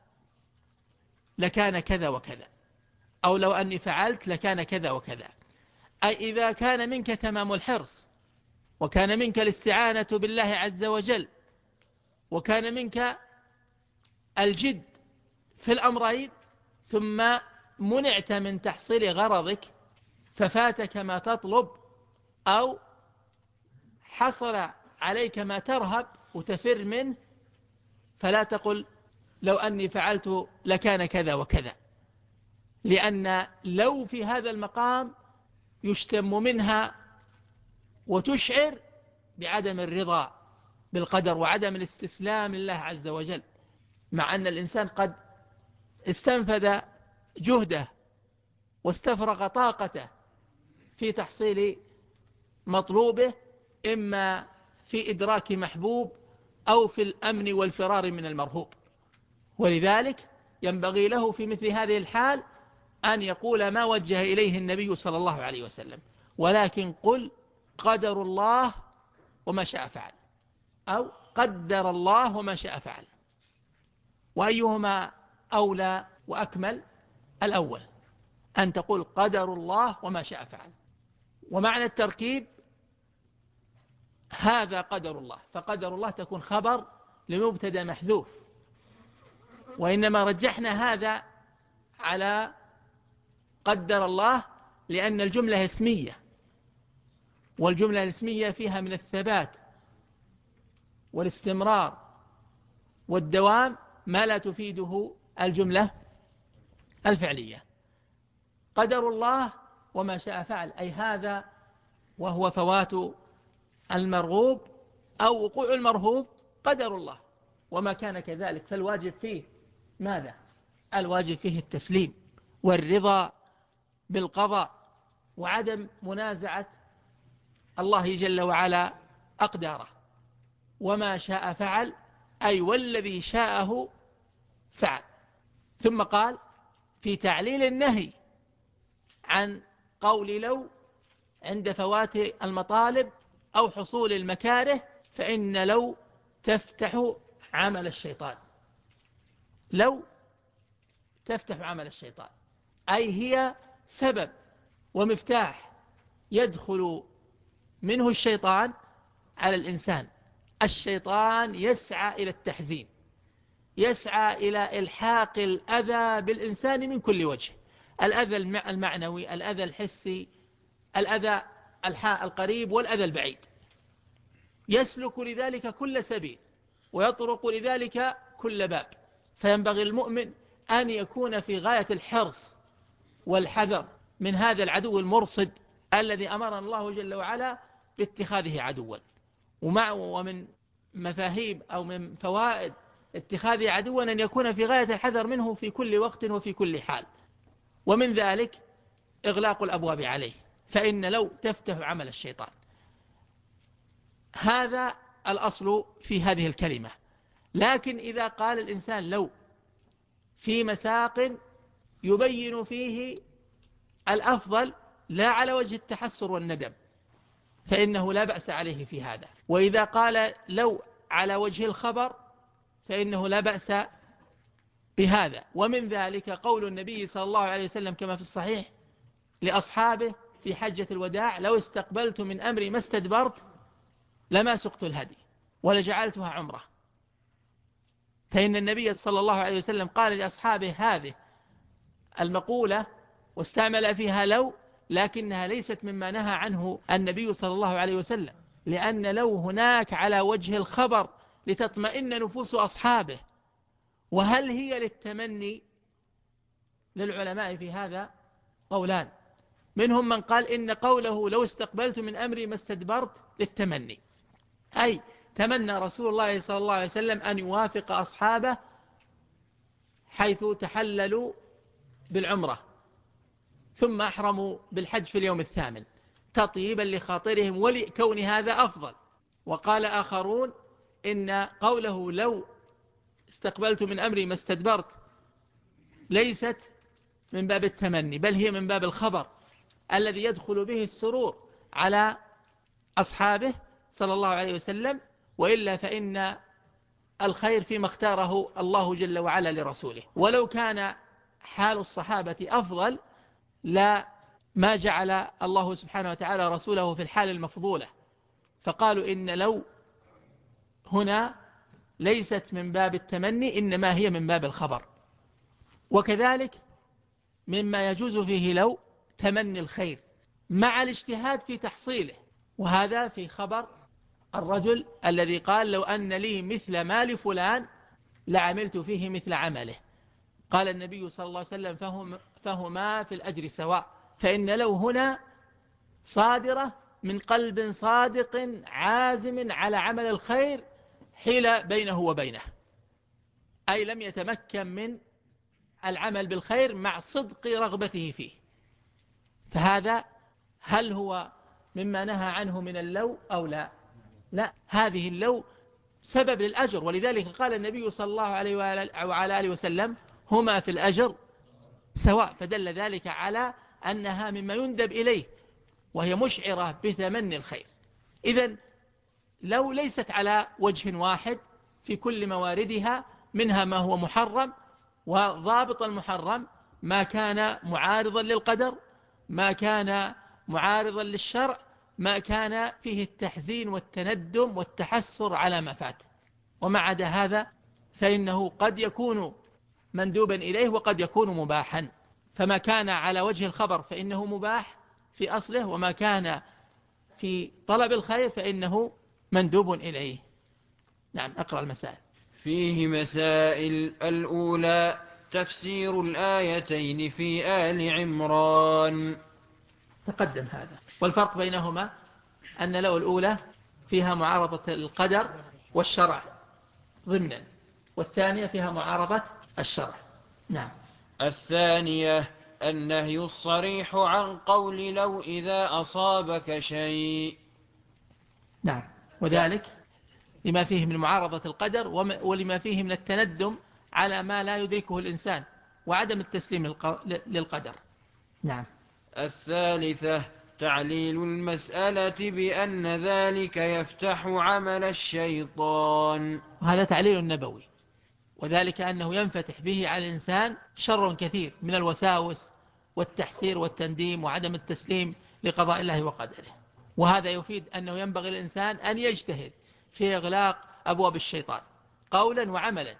لكان كذا وكذا، أو لو أني فعلت لكان كذا وكذا. أي إذا كان منك تمام الحرص، وكان منك الاستعانة بالله عز وجل، وكان منك الجد في الأمرين، ثم منعت من تحصيل غرضك ففاتك ما تطلب، أو حصل عليك ما ترهب وتفر منه، فلا تقل لو أني فعلت لكان كذا وكذا، لأن لو في هذا المقام يشتم منها وتشعر بعدم الرضا بالقدر وعدم الاستسلام لله عز وجل، مع أن الإنسان قد استنفذ جهده واستفرغ طاقته في تحصيل مطلوبه، إما في إدراك محبوب أو في الأمن والفرار من المرهوب. ولذلك ينبغي له في مثل هذه الحال أن يقول ما وجه إليه النبي صلى الله عليه وسلم: ولكن قل قدر الله وما شاء فعل، أو قدر الله وما شاء فعل. وأيهما أولى وأكمل؟ الأول، أن تقول قدر الله وما شاء فعل. ومعنى التركيب هذا قدر الله، فقدر الله تكون خبر لمبتدا محذوف، وإنما رجحنا هذا على قدر الله لأن الجملة اسمية، والجملة الاسمية فيها من الثبات والاستمرار والدوام ما لا تفيده الجملة الفعلية. قدر الله وما شاء فعل، أي هذا وهو فوات المرغوب أو وقوع المرهوب قدر الله، وما كان كذلك فالواجب فيه ماذا؟ الواجب فيه التسليم والرضا بالقضاء وعدم منازعة الله جل وعلا أقداره. وما شاء فعل، أي والذي شاءه فعل. ثم قال في تعليل النهي عن قول لو عند فوات المطالب أو حصول المكاره، فإن لو تفتح عمل الشيطان. لو تفتح عمل الشيطان، أي هي سبب ومفتاح يدخل منه الشيطان على الإنسان. الشيطان يسعى إلى التحزين، يسعى إلى إلحاق الأذى بالإنسان من كل وجه: الأذى المعنوي، الأذى الحسي، الأذى القريب والأذى البعيد. يسلك لذلك كل سبيل ويطرق لذلك كل باب. فينبغي المؤمن أن يكون في غاية الحرص والحذر من هذا العدو المرصد الذي أمرنا الله جل وعلا باتخاذه عدوا. ومن مفاهيم أو من فوائد اتخاذه عدوا أن يكون في غاية الحذر منه في كل وقت وفي كل حال. ومن ذلك إغلاق الأبواب عليه، فإن لو تفتح عمل الشيطان. هذا الأصل في هذه الكلمة. لكن إذا قال الإنسان لو في مساق يبين فيه الأفضل لا على وجه التحسر والندم، فإنه لا بأس عليه في هذا. وإذا قال لو على وجه الخبر فإنه لا بأس بهذا. ومن ذلك قول النبي صلى الله عليه وسلم كما في الصحيح لأصحابه في حجة الوداع: لو استقبلت من أمري ما استدبرت لما سقت الهدي ولجعلتها عمره. فإن النبي صلى الله عليه وسلم قال لأصحابه هذه المقولة واستعمل فيها لو، لكنها ليست مما نهى عنه النبي صلى الله عليه وسلم، لأن لو هناك على وجه الخبر لتطمئن نفوس أصحابه. وهل هي للتمني؟ للعلماء في هذا قولان، منهم من قال إن قوله لو استقبلت من أمري ما استدبرت للتمني، أي تمنى رسول الله صلى الله عليه وسلم أن يوافق أصحابه حيث تحللوا بالعمرة ثم أحرموا بالحج في اليوم الثامن تطيبا لخاطرهم ولكون هذا أفضل. وقال آخرون إن قوله لو استقبلت من أمري ما استدبرت ليست من باب التمني، بل هي من باب الخبر الذي يدخل به السرور على أصحابه صلى الله عليه وسلم. وإلا فإن الخير فيما اختاره الله جل وعلا لرسوله. ولو كان حال الصحابة أفضل لا ما جعل الله سبحانه وتعالى رسوله في الحال المفضولة، فقالوا إن لو هنا ليست من باب التمني إنما هي من باب الخبر. وكذلك مما يجوز فيه لو تمني الخير مع الاجتهاد في تحصيله، وهذا في خبر الرجل الذي قال لو أن لي مثل مال فلان لعملت فيه مثل عمله. قال النبي صلى الله عليه وسلم فهما في الأجر سواء. فإن لو هنا صادرة من قلب صادق عازم على عمل الخير حيل بينه وبينه، أي لم يتمكن من العمل بالخير مع صدق رغبته فيه. فهذا هل هو مما نهى عنه من اللو أو لا؟ لا، هذه اللو سبب للأجر، ولذلك قال النبي صلى الله عليه وعلى آله وسلم هما في الأجر سواء، فدل ذلك على أنها مما يندب إليه وهي مشعرة بتمني الخير. إذن لو ليست على وجه واحد في كل مواردها، منها ما هو محرم، وضابط المحرم ما كان معارضا للقدر، ما كان معارضا للشرع، ما كان فيه التحزين والتندم والتحسر على ما فات. وما عدا هذا فإنه قد يكون مندوبا إليه وقد يكون مباحا. فما كان على وجه الخبر فإنه مباح في أصله، وما كان في طلب الخير فإنه مندوب إليه. نعم، أقرأ المسائل. فيه مسائل. الأولى تفسير الآيتين في آل عمران. تقدم هذا. والفرق بينهما أن لو الأولى فيها معارضة القدر والشرع ضمنا، والثانية فيها معارضة الشرع. نعم. الثانية النهي الصريح عن قول لو إذا أصابك شيء. نعم، وذلك لما فيه من معارضة القدر ولما فيه من التندم على ما لا يدركه الإنسان وعدم التسليم للقدر. نعم. الثالثة تعليل المسألة بأن ذلك يفتح عمل الشيطان. وهذا تعليل نبوي، وذلك أنه ينفتح به على الإنسان شر كثير من الوساوس والتحسير والتنديم وعدم التسليم لقضاء الله وقدره. وهذا يفيد أنه ينبغي الإنسان أن يجتهد في إغلاق أبواب الشيطان قولا وعملا.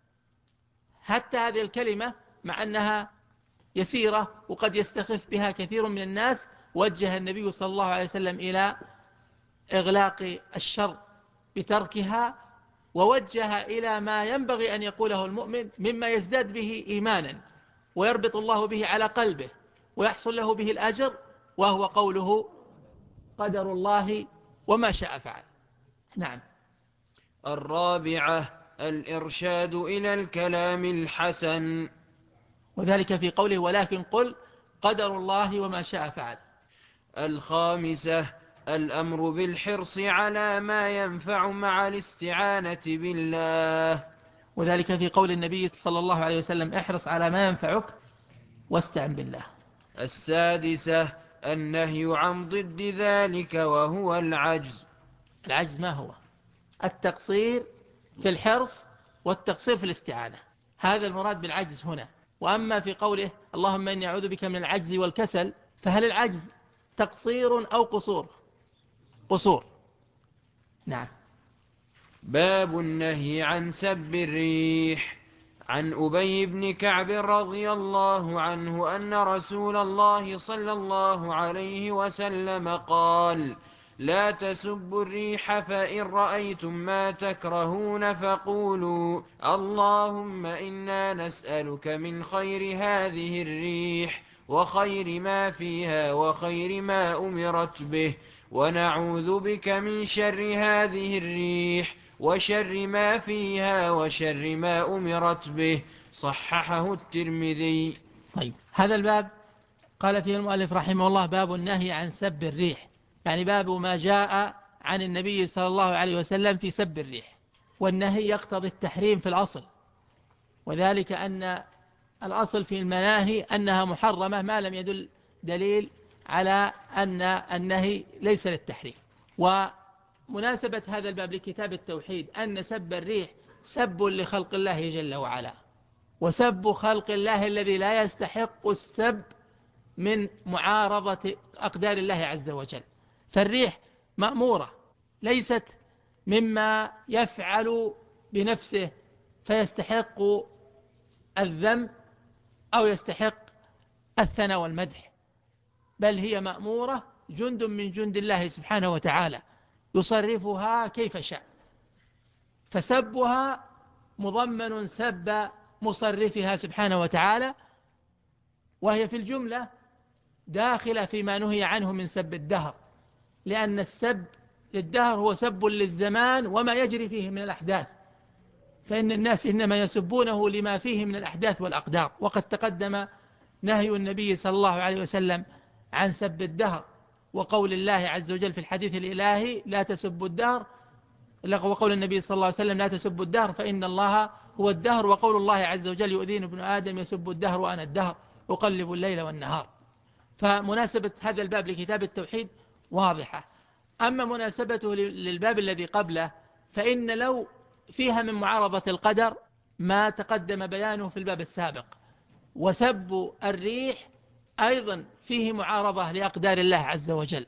حتى هذه الكلمة مع أنها يسيرة وقد يستخف بها كثير من الناس، وجه النبي صلى الله عليه وسلم إلى إغلاق الشر بتركها، ووجه إلى ما ينبغي أن يقوله المؤمن مما يزداد به إيمانا ويربط الله به على قلبه ويحصل له به الأجر، وهو قوله قدر الله وما شاء فعل. نعم. الرابعة الإرشاد إلى الكلام الحسن، وذلك في قوله ولكن قل قدر الله وما شاء فعل. الخامسة الأمر بالحرص على ما ينفع مع الاستعانة بالله، وذلك في قول النبي صلى الله عليه وسلم احرص على ما ينفعك واستعن بالله. السادسة النهي عن ضد ذلك وهو العجز. العجز ما هو؟ التقصير في الحرص والتقصير في الاستعانة، هذا المراد بالعجز هنا. وأما في قوله اللهم إني أعوذ بك من العجز والكسل، فهل العجز تقصير أو قصور؟ قصور. نعم. باب النهي عن سب الريح. عن أبي بن كعب رضي الله عنه أن رسول الله صلى الله عليه وسلم قال: لا تسبوا الريح، فإن رأيتم ما تكرهون فقولوا اللهم إنا نسألك من خير هذه الريح وخير ما فيها وخير ما أمرت به، ونعوذ بك من شر هذه الريح وشر ما فيها وشر ما أمرت به. صححه الترمذي. طيب، هذا الباب قال فيه المؤلف رحمه الله باب النهي عن سب الريح، يعني باب ما جاء عن النبي صلى الله عليه وسلم في سب الريح. والنهي يقتضي التحريم في الأصل، وذلك أن الأصل في المناهي أنها محرمة ما لم يدل دليل على أن النهي ليس للتحريم. ومناسبة هذا الباب لكتاب التوحيد أن سب الريح سب لخلق الله جل وعلا، وسب خلق الله الذي لا يستحق السب من معارضة أقدار الله عز وجل. فالريح مأمورة، ليست مما يفعل بنفسه فيستحق الذم أو يستحق الثناء والمدح، بل هي مأمورة جند من جند الله سبحانه وتعالى يصرفها كيف شاء، فسبها مضمن سب مصرفها سبحانه وتعالى، وهي في الجملة داخلة فيما نهي عنه من سب الدهر، لأن السب للدهر هو سب للزمان وما يجري فيه من الأحداث، فإن الناس إنما يسبونه لما فيه من الأحداث والأقدار. وقد تقدم نهي النبي صلى الله عليه وسلم عن سب الدهر، وقول الله عز وجل في الحديث الإلهي لا تسبوا الدهر، وقول النبي صلى الله عليه وسلم لا تسبوا الدهر فإن الله هو الدهر، وقول الله عز وجل يؤذين ابن آدم يسب الدهر وأنا الدهر أقلب الليل والنهار. فمناسبة هذا الباب لكتاب التوحيد واضحة. أما مناسبته للباب الذي قبله فإن لو فيها من معارضة القدر ما تقدم بيانه في الباب السابق، وسب الريح أيضا فيه معارضة لأقدار الله عز وجل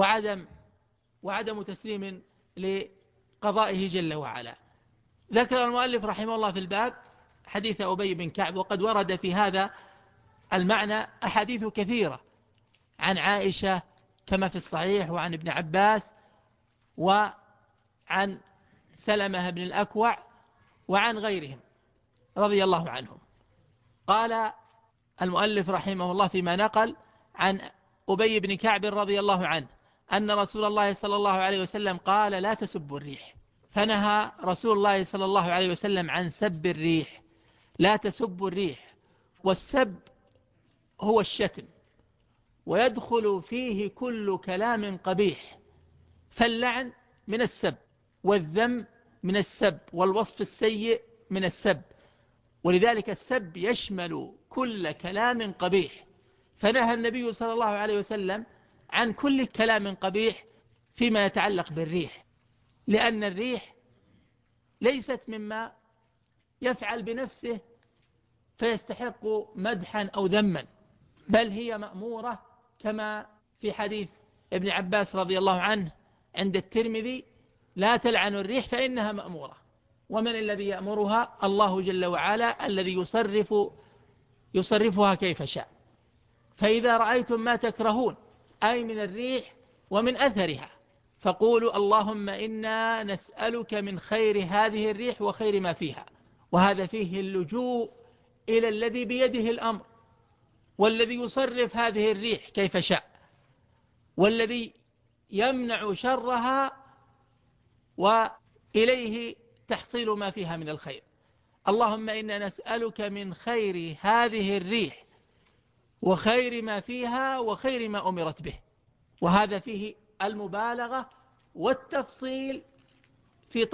وعدم تسليم لقضائه جل وعلا. ذكر المؤلف رحمه الله في الباب حديث أبي بن كعب، وقد ورد في هذا المعنى أحاديث كثيرة عن عائشة كما في الصحيح، وعن ابن عباس، وعن سلمة بن الأكوع، وعن غيرهم رضي الله عنهم. قال المؤلف رحمه الله فيما نقل عن أبي بن كعب رضي الله عنه أن رسول الله صلى الله عليه وسلم قال لا تسبوا الريح، فنهى رسول الله صلى الله عليه وسلم عن سب الريح. لا تسبوا الريح، والسب هو الشتم، ويدخل فيه كل كلام قبيح، فاللعن من السب، والذم من السب، والوصف السيء من السب، ولذلك السب يشمل كل كلام قبيح. فنهى النبي صلى الله عليه وسلم عن كل كلام قبيح فيما يتعلق بالريح، لأن الريح ليست مما يفعل بنفسه فيستحق مدحا أو ذما، بل هي مأمورة كما في حديث ابن عباس رضي الله عنه عند الترمذي لا تلعنوا الريح فإنها مأمورة. ومن الذي يأمرها؟ الله جل وعلا الذي يصرفها كيف شاء. فإذا رأيتم ما تكرهون أي من الريح ومن أثرها فقولوا اللهم إنا نسألك من خير هذه الريح وخير ما فيها. وهذا فيه اللجوء إلى الذي بيده الأمر، والذي يصرف هذه الريح كيف شاء، والذي يمنع شرها وإليه تحصيل ما فيها من الخير. اللهم إنا نسألك من خير هذه الريح وخير ما فيها وخير ما أمرت به. وهذا فيه المبالغة والتفصيل في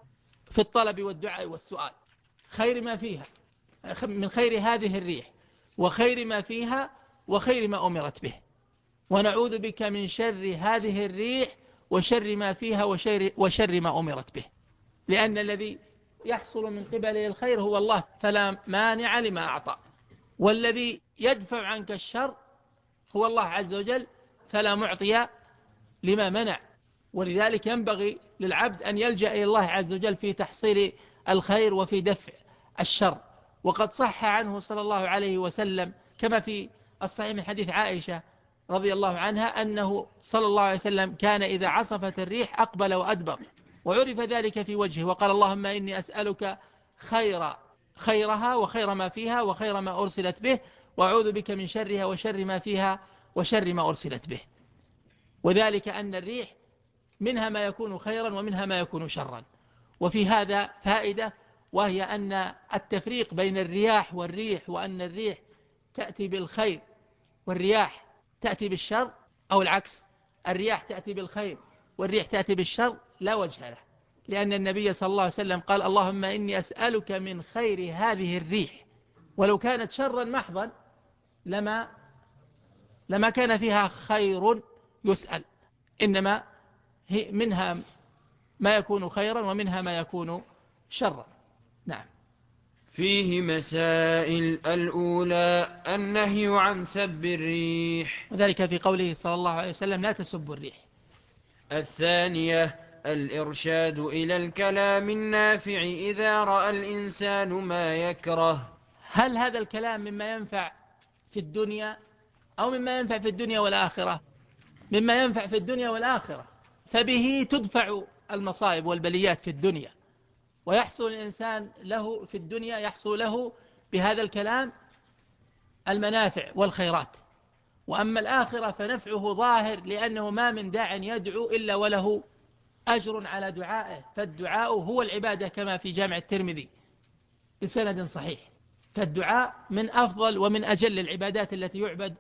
الطلب والدعاء والسؤال. خير ما فيها من خير هذه الريح وخير ما فيها وخير ما أمرت به، ونعوذ بك من شر هذه الريح وشر ما فيها وشر ما أمرت به. لأن الذي يحصل من قبله الخير هو الله، فلا مانع لما أعطى، والذي يدفع عنك الشر هو الله عز وجل، فلا معطي لما منع. ولذلك ينبغي للعبد أن يلجأ إلى الله عز وجل في تحصيل الخير وفي دفع الشر. وقد صح عنه صلى الله عليه وسلم كما في الصحيح من حديث عائشة رضي الله عنها أنه صلى الله عليه وسلم كان إذا عصفت الريح أقبل وأدبر، وعرف ذلك في وجهه، وقال اللهم إني أسألك خيرها وخير ما فيها وخير ما أرسلت به، وأعوذ بك من شرها وشر ما فيها وشر ما أرسلت به. وذلك أن الريح منها ما يكون خيرا ومنها ما يكون شرا. وفي هذا فائدة، وهي أن التفريق بين الرياح والريح، وأن الريح تأتي بالخير والرياح تأتي بالشر، أو العكس، الرياح تأتي بالخير والريح تأتي بالشر، لا وجه له. لأن النبي صلى الله عليه وسلم قال اللهم إني أسألك من خير هذه الريح، ولو كانت شرا محضا لما كان فيها خير يسأل، إنما منها ما يكون خيرا ومنها ما يكون شرا. نعم. فيه مسائل. الأولى النهي عن سب الريح، وذلك في قوله صلى الله عليه وسلم لا تسبوا الريح. الثانية الإرشاد إلى الكلام النافع إذا رأى الإنسان ما يكره. هل هذا الكلام مما ينفع في الدنيا أو مما ينفع في الدنيا والآخرة؟ مما ينفع في الدنيا والآخرة، فبه تدفع المصائب والبليات في الدنيا، ويحصل الإنسان له في الدنيا، يحصل له بهذا الكلام المنافع والخيرات. وأما الآخرة فنفعه ظاهر، لأنه ما من داع يدعو إلا وله أجر على دعائه، فالدعاء هو العبادة كما في جامع الترمذي بسند صحيح. فالدعاء من أفضل ومن أجل العبادات التي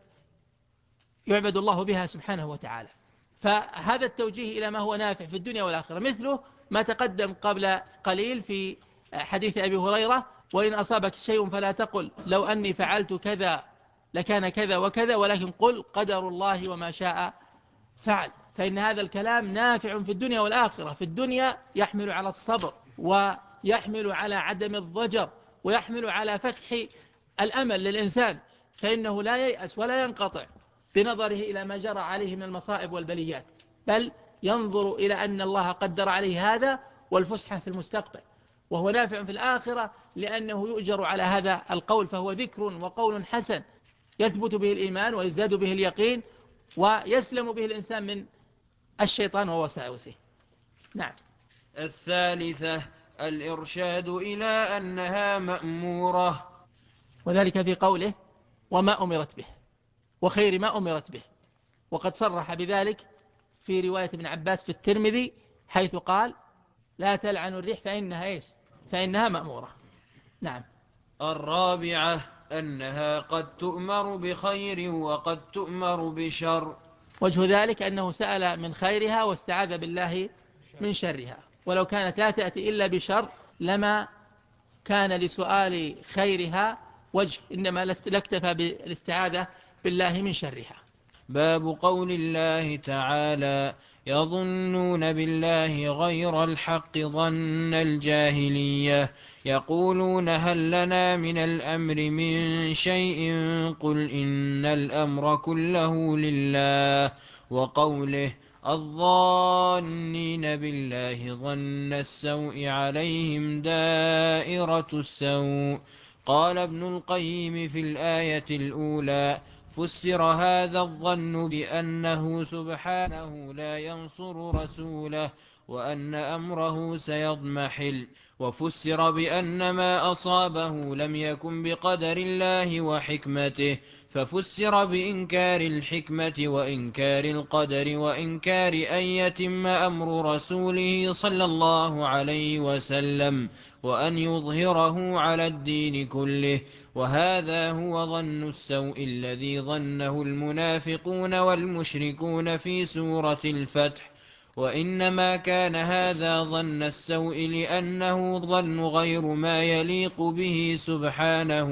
يعبد الله بها سبحانه وتعالى. فهذا التوجيه إلى ما هو نافع في الدنيا والآخرة، مثله ما تقدم قبل قليل في حديث أبي هريرة وإن أصابك شيء فلا تقل لو أني فعلت كذا لكان كذا وكذا، ولكن قل قدر الله وما شاء فعل. فإن هذا الكلام نافع في الدنيا والآخرة. في الدنيا يحمل على الصبر، ويحمل على عدم الضجر، ويحمل على فتح الأمل للإنسان، فإنه لا ييأس ولا ينقطع بنظره إلى ما جرى عليه من المصائب والبليات، بل ينظر إلى أن الله قدر عليه هذا والفسحة في المستقبل. وهو نافع في الآخرة لأنه يؤجر على هذا القول، فهو ذكر وقول حسن يثبت به الإيمان ويزداد به اليقين، ويسلم به الإنسان من الشيطان ووساوسه. نعم. الثالثة الإرشاد إلى أنها مأمورة، وذلك في قوله وما أمرت به وخير ما أمرت به. وقد صرح بذلك في رواية ابن عباس في الترمذي حيث قال لا تلعنوا الريح فإنها مأمورة. نعم. الرابعة أنها قد تؤمر بخير وقد تؤمر بشر. وجه ذلك أنه سأل من خيرها واستعاذ بالله من شرها، ولو كانت لا تأتي إلا بشر لما كان لسؤال خيرها وجه، إنما لاكتفى بالاستعاذة بالله من شرها. باب قول الله تعالى يظنون بالله غير الحق ظن الجاهلية يقولون هل لنا من الأمر من شيء قل إن الأمر كله لله. وقوله الظانين بالله ظن السوء عليهم دائرة السوء. قال ابن القيم في الآية الأولى فسر هذا الظن بأنه سبحانه لا ينصر رسوله وأن أمره سيضمحل، وفسر بأن ما أصابه لم يكن بقدر الله وحكمته، ففسر بإنكار الحكمة وإنكار القدر وإنكار أن يتم أمر رسوله صلى الله عليه وسلم وأن يظهره على الدين كله. وهذا هو ظن السوء الذي ظنه المنافقون والمشركون في سورة الفتح. وإنما كان هذا ظن السوء لأنه ظن غير ما يليق به سبحانه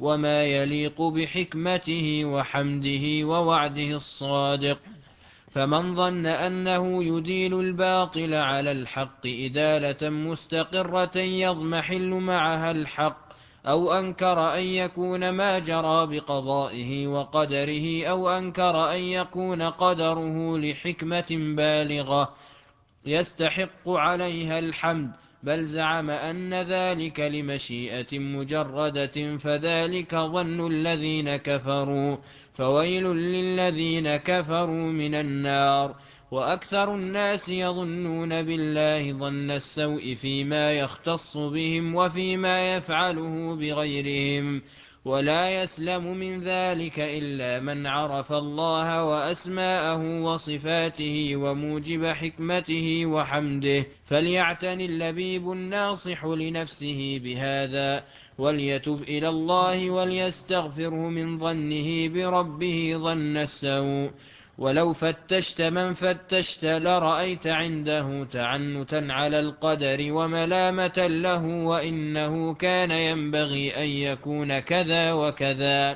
وما يليق بحكمته وحمده ووعده الصادق. فمن ظن أنه يديل الباطل على الحق إدالة مستقرة يضمحل معها الحق، أو أنكر أن يكون ما جرى بقضائه وقدره، أو أنكر أن يكون قدره لحكمة بالغة يستحق عليها الحمد، بل زعم أن ذلك لمشيئة مجردة، فذلك ظن الذين كفروا، فويل للذين كفروا من النار. وأكثر الناس يظنون بالله ظن السوء فيما يختص بهم وفيما يفعله بغيرهم، ولا يسلم من ذلك إلا من عرف الله وأسماءه وصفاته وموجب حكمته وحمده. فليعتني اللبيب الناصح لنفسه بهذا، وليتب إلى الله وليستغفره من ظنه بربه ظن السوء. ولو فتشت من فتشت لرأيت عنده تعنتا على القدر وملامة له، وإنه كان ينبغي أن يكون كذا وكذا،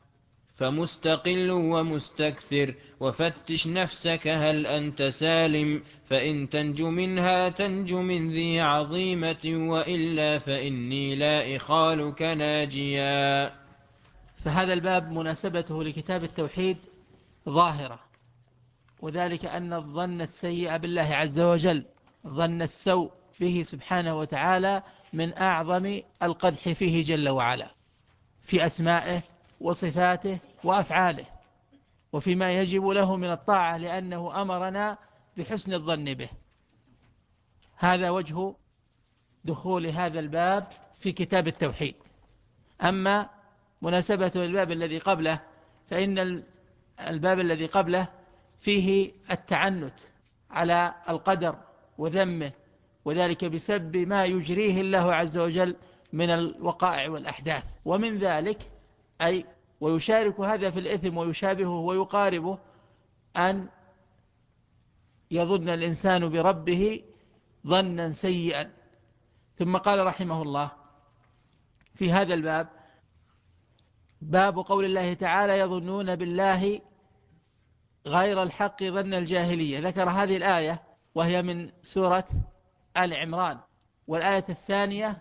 فمستقل ومستكثر. وفتش نفسك هل أنت سالم، فإن تنج منها تنج من ذي عظيمة، وإلا فإني لا إخالك ناجيا. فهذا الباب مناسبته لكتاب التوحيد ظاهرة، وذلك أن الظن السيء بالله عز وجل، ظن السوء به سبحانه وتعالى، من أعظم القدح فيه جل وعلا في أسمائه وصفاته وأفعاله، وفيما يجب له من الطاعة، لأنه أمرنا بحسن الظن به. هذا وجه دخول هذا الباب في كتاب التوحيد. أما مناسبته للباب الذي قبله، فإن الباب الذي قبله فيه التعنت على القدر وذمه، وذلك بسبب ما يجريه الله عز وجل من الوقائع والأحداث. ومن ذلك أي ويشارك هذا في الإثم ويشابهه ويقاربه أن يظن الإنسان بربه ظنا سيئا. ثم قال رحمه الله في هذا الباب: باب قول الله تعالى: يظنون بالله غير الحق ظن الجاهلية. ذكر هذه الآية وهي من سورة آل عمران، والآية الثانية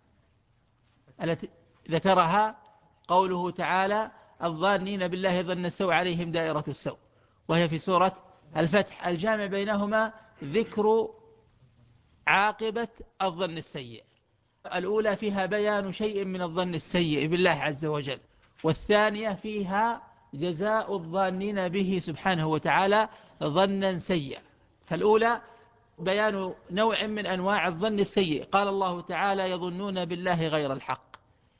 التي ذكرها قوله تعالى: الظانين بالله ظن السوء عليهم دائرة السوء، وهي في سورة الفتح. الجامع بينهما ذكر عاقبة الظن السيء. الأولى فيها بيان شيء من الظن السيء بالله عز وجل، والثانية فيها جزاء الظانين به سبحانه وتعالى ظنا سيئا. فالأولى بيان نوع من أنواع الظن السيء. قال الله تعالى: يظنون بالله غير الحق،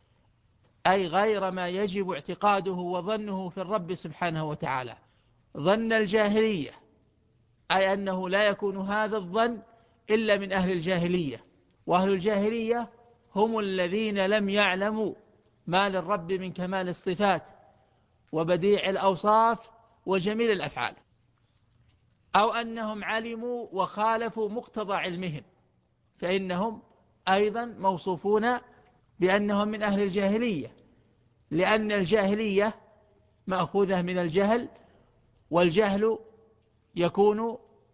أي غير ما يجب اعتقاده وظنه في الرب سبحانه وتعالى. ظن الجاهلية، أي أنه لا يكون هذا الظن إلا من أهل الجاهلية، وأهل الجاهلية هم الذين لم يعلموا ما للرب من كمال الصفات وبديع الأوصاف وجميل الأفعال، أو أنهم علموا وخالفوا مقتضى علمهم، فإنهم أيضا موصوفون بأنهم من أهل الجاهلية، لأن الجاهلية مأخوذة من الجهل، والجهل يكون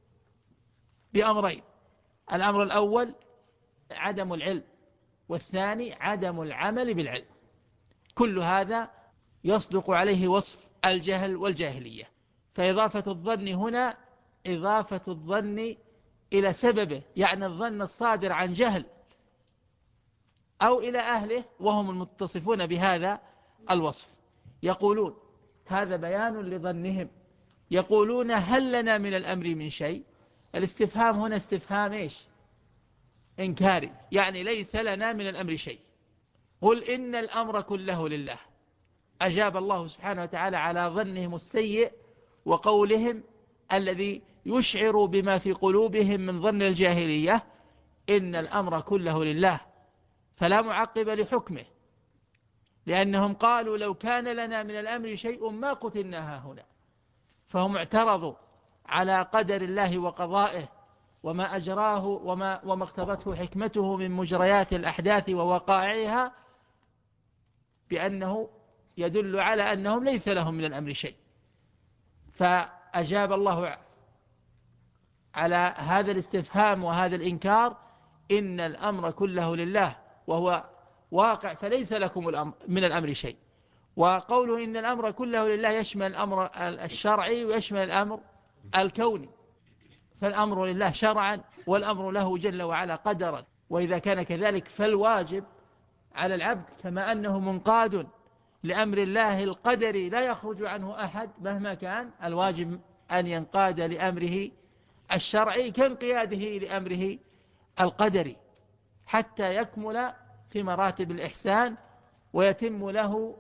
بأمرين: الأمر الأول عدم العلم، والثاني عدم العمل بالعلم. كل هذا يصدق عليه وصف الجهل والجاهلية. فإضافة الظن هنا إضافة الظن إلى سببه، يعني الظن الصادر عن جهل، أو إلى أهله وهم المتصفون بهذا الوصف. يقولون هذا بيان لظنهم، يقولون: هل لنا من الأمر من شيء؟ الاستفهام هنا استفهام إيش؟ إنكاري، يعني ليس لنا من الأمر شيء. قل إن الأمر كله لله. أجاب الله سبحانه وتعالى على ظنهم السيء وقولهم الذي يشعر بما في قلوبهم من ظن الجاهلية: إن الأمر كله لله، فلا معقب لحكمه، لأنهم قالوا: لو كان لنا من الأمر شيء ما قتلنا هنا. فهم اعترضوا على قدر الله وقضائه وما أجراه وما اقتضته حكمته من مجريات الأحداث ووقائعها، بأنه يدل على أنهم ليس لهم من الأمر شيء. فأجاب الله على هذا الاستفهام وهذا الإنكار: إن الأمر كله لله، وهو واقع، فليس لكم من الأمر شيء. وقوله إن الأمر كله لله يشمل الأمر الشرعي ويشمل الأمر الكوني، فالأمر لله شرعا والأمر له جل وعلا قدرا. وإذا كان كذلك فالواجب على العبد كما أنه منقاد لأمر الله القدري لا يخرج عنه أحد مهما كان، الواجب أن ينقاد لأمره الشرعي كانقياده لأمره القدري حتى يكمل في مراتب الإحسان ويتم له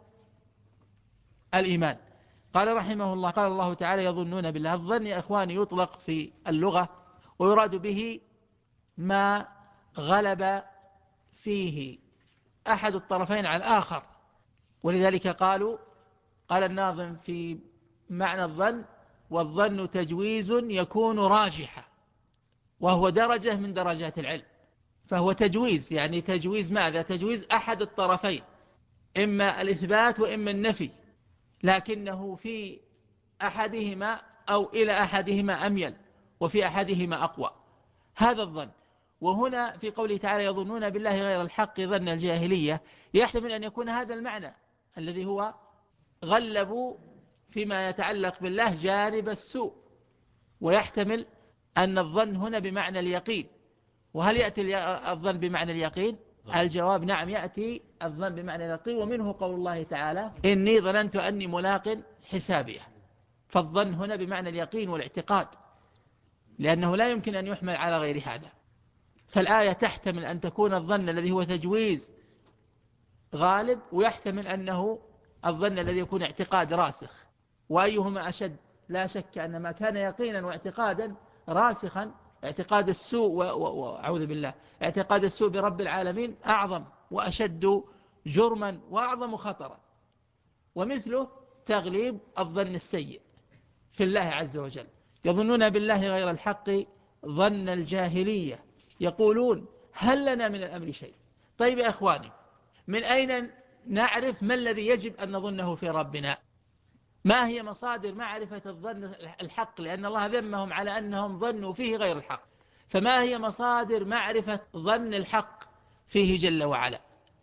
الإيمان. قال رحمه الله: قال الله تعالى: يظنون بالله. الظن يا إخواني يطلق في اللغة ويراد به ما غلب فيه أحد الطرفين على الآخر. ولذلك قال الناظم في معنى الظن: والظن تجويز يكون راجحا، وهو درجة من درجات العلم. فهو تجويز، يعني تجويز ماذا؟ تجويز أحد الطرفين، إما الإثبات وإما النفي، لكنه في أحدهما أو إلى أحدهما أميل وفي أحدهما أقوى. هذا الظن. وهنا في قوله تعالى: يظنون بالله غير الحق ظن الجاهلية، يحتمل أن يكون هذا المعنى الذي هو غلبوا فيما يتعلق بالله جانب السوء، ويحتمل أن الظن هنا بمعنى اليقين. وهل يأتي الظن بمعنى اليقين؟ الجواب: نعم، يأتي الظن بمعنى اليقين. ومنه قول الله تعالى: إني ظننت أني ملاق حسابيه. فالظن هنا بمعنى اليقين والاعتقاد، لأنه لا يمكن أن يحمل على غير هذا. فالآية تحتمل أن تكون الظن الذي هو تجويز غالب، ويحتمل أنه الظن الذي يكون اعتقاد راسخ. وأيهما أشد؟ لا شك أن ما كان يقينا واعتقادا راسخا، اعتقاد السوء وأعوذ بالله، اعتقاد السوء برب العالمين أعظم وأشد جرما وأعظم خطرا. ومثله تغليب الظن السيء في الله عز وجل. يظنون بالله غير الحق ظن الجاهلية، يقولون هل لنا من الأمر شيء. طيب يا أخواني، من أين نعرف ما الذي يجب أن نظنه في ربنا؟ ما هي مصادر معرفة الظن الحق؟ لأن الله ذمهم على أنهم ظنوا فيه غير الحق. فما هي مصادر معرفة ظن الحق فيه جل وعلا؟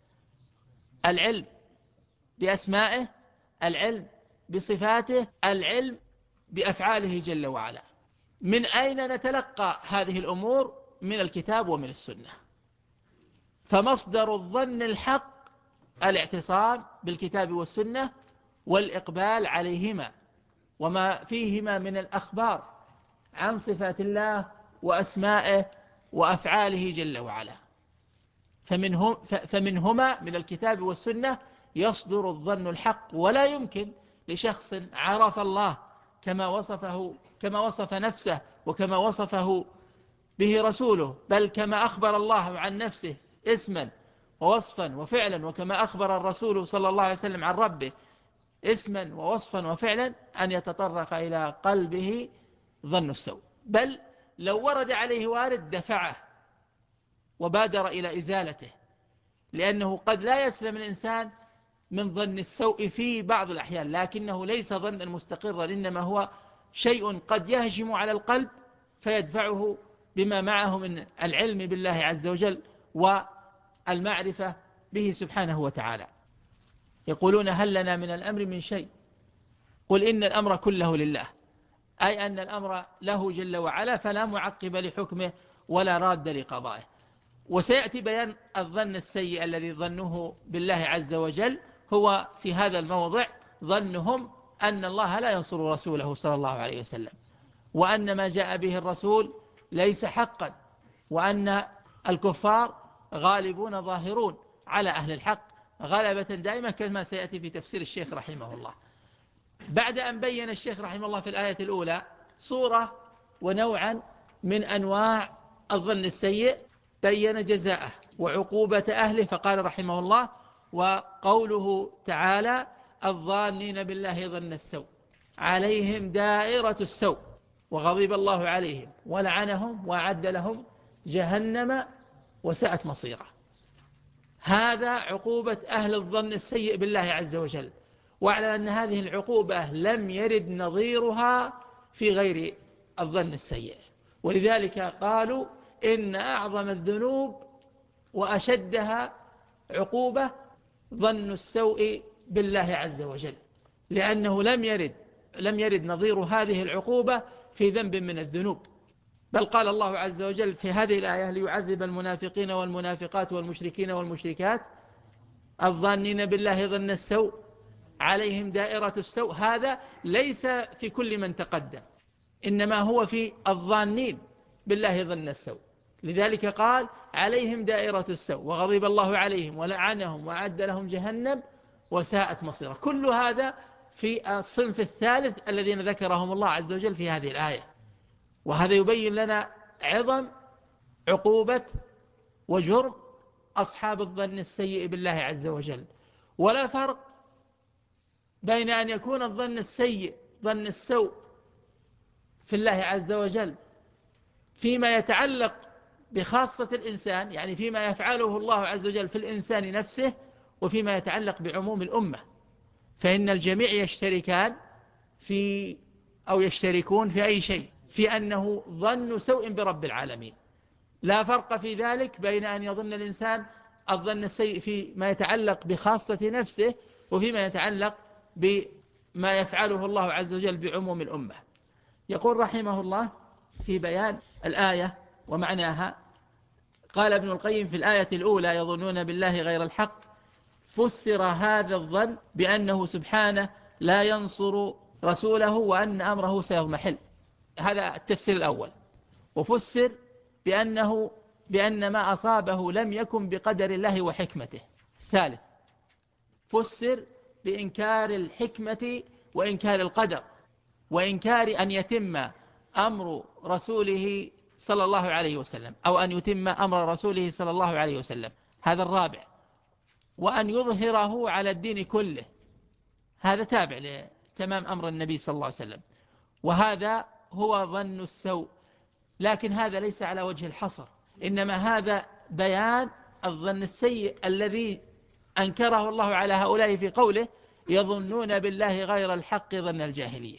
العلم بأسمائه، العلم بصفاته، العلم بأفعاله جل وعلا. من أين نتلقى هذه الأمور؟ من الكتاب ومن السنة. فمصدر الظن الحق الاعتصام بالكتاب والسنة والإقبال عليهما وما فيهما من الأخبار عن صفات الله وأسمائه وأفعاله جل وعلا. فمنهما من الكتاب والسنة يصدر الظن الحق. ولا يمكن لشخص عرف الله كما وصف نفسه وكما وصفه به رسوله، بل كما أخبر الله عن نفسه اسما ووصفا وفعلا، وكما أخبر الرسول صلى الله عليه وسلم عن ربه اسما ووصفا وفعلا، أن يتطرق إلى قلبه ظن السوء. بل لو ورد عليه وارد دفعه وبادر إلى إزالته، لأنه قد لا يسلم الإنسان من ظن السوء في بعض الأحيان، لكنه ليس ظنا مستقرا، إنما هو شيء قد يهجم على القلب فيدفعه بما معه من العلم بالله عز وجل والمعرفة به سبحانه وتعالى. يقولون هل لنا من الأمر من شيء؟ قل إن الأمر كله لله، أي أن الأمر له جل وعلا، فلا معقب لحكمه ولا راد لقضائه. وسيأتي بيان الظن السيء الذي ظنوه بالله عز وجل. هو في هذا الموضع ظنهم أن الله لا ينصر رسوله صلى الله عليه وسلم، وأن ما جاء به الرسول ليس حقا، وأن الكفار غالبون ظاهرون على أهل الحق غلبة دائمة، كما سيأتي في تفسير الشيخ رحمه الله. بعد أن بين الشيخ رحمه الله في الآية الأولى صورة ونوعا من أنواع الظن السيء، بين جزاءه وعقوبة أهله، فقال رحمه الله: وقوله تعالى: الظانين بالله ظن السوء عليهم دائرة السوء وغضب الله عليهم ولعنهم وأعد لهم جهنم وساءت مصيرا. هذا عقوبة أهل الظن السيء بالله عز وجل. واعلم أن هذه العقوبة لم يرد نظيرها في غير الظن السيء. ولذلك قالوا إن أعظم الذنوب وأشدها عقوبة ظن السوء بالله عز وجل، لأنه لم يرد نظير هذه العقوبة في ذنب من الذنوب. بل قال الله عز وجل في هذه الآية: ليعذب المنافقين والمنافقات والمشركين والمشركات الظانين بالله ظن السوء عليهم دائرة السوء. هذا ليس في كل من تقدم، إنما هو في الظانين بالله ظن السوء. لذلك قال عليهم دائرة السوء وغضب الله عليهم ولعنهم وأعد لهم جهنم وساءت مصيرا. كل هذا في الصنف الثالث الذين ذكرهم الله عز وجل في هذه الآية. وهذا يبين لنا عظم عقوبة وجرم أصحاب الظن السيء بالله عز وجل. ولا فرق بين أن يكون الظن السيء ظن السوء في الله عز وجل فيما يتعلق بخاصة الإنسان، يعني فيما يفعله الله عز وجل في الإنسان نفسه، وفيما يتعلق بعموم الأمة. فإن الجميع يشتركون في أي شيء، في أنه ظن سوء برب العالمين. لا فرق في ذلك بين أن يظن الإنسان الظن السيء فيما يتعلق بخاصة نفسه وفيما يتعلق بما يفعله الله عز وجل بعموم الأمة. يقول رحمه الله في بيان الآية ومعناها: قال ابن القيم في الآية الأولى: يظنون بالله غير الحق، فسر هذا الظن بأنه سبحانه لا ينصر رسوله وأن أمره سيضمحل. هذا التفسير الأول. وفسر بأن ما أصابه لم يكن بقدر الله وحكمته. الثالث: فسر بإنكار الحكمة وإنكار القدر، وإنكار أن يتم أمر رسوله صلى الله عليه وسلم، أو أن يتم أمر رسوله صلى الله عليه وسلم. هذا الرابع. وأن يظهره على الدين كله، هذا تابع لتمام أمر النبي صلى الله عليه وسلم. وهذا هو ظن السوء، لكن هذا ليس على وجه الحصر، إنما هذا بيان الظن السيء الذي أنكره الله على هؤلاء في قوله: يظنون بالله غير الحق ظن الجاهلية.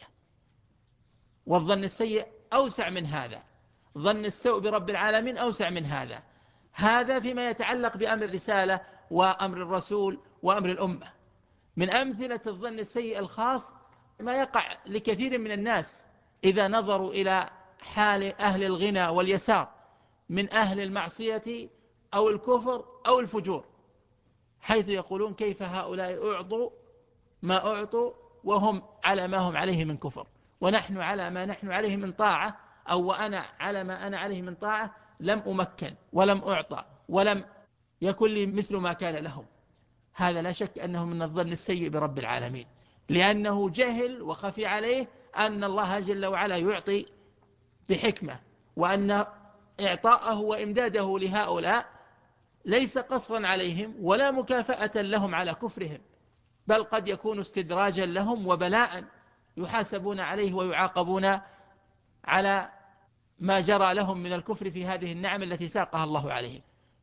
والظن السيء أوسع من هذا، ظن السوء برب العالمين أوسع من هذا. هذا فيما يتعلق بأمر الرسالة وأمر الرسول وأمر الأمة. من أمثلة الظن السيء الخاص ما يقع لكثير من الناس إذا نظروا إلى حال أهل الغنى واليسار من أهل المعصية أو الكفر أو الفجور، حيث يقولون: كيف هؤلاء أعطوا ما أعطوا وهم على ما هم عليه من كفر، ونحن على ما نحن عليه من طاعة، أو وأنا على ما أنا عليه من طاعة لم أمكن ولم أعطى ولم يكن لي مثل ما كان لهم. هذا لا شك أنه من الظن السيء برب العالمين، لأنه جهل وخفي عليه أن الله جل وعلا يعطي بحكمة، وأن إعطاءه وإمداده لهؤلاء ليس قصرا عليهم ولا مكافأة لهم على كفرهم، بل قد يكون استدراجا لهم وبلاء يحاسبون عليه ويعاقبون على ما جرى لهم من الكفر في هذه النعم التي ساقها الله عليهم.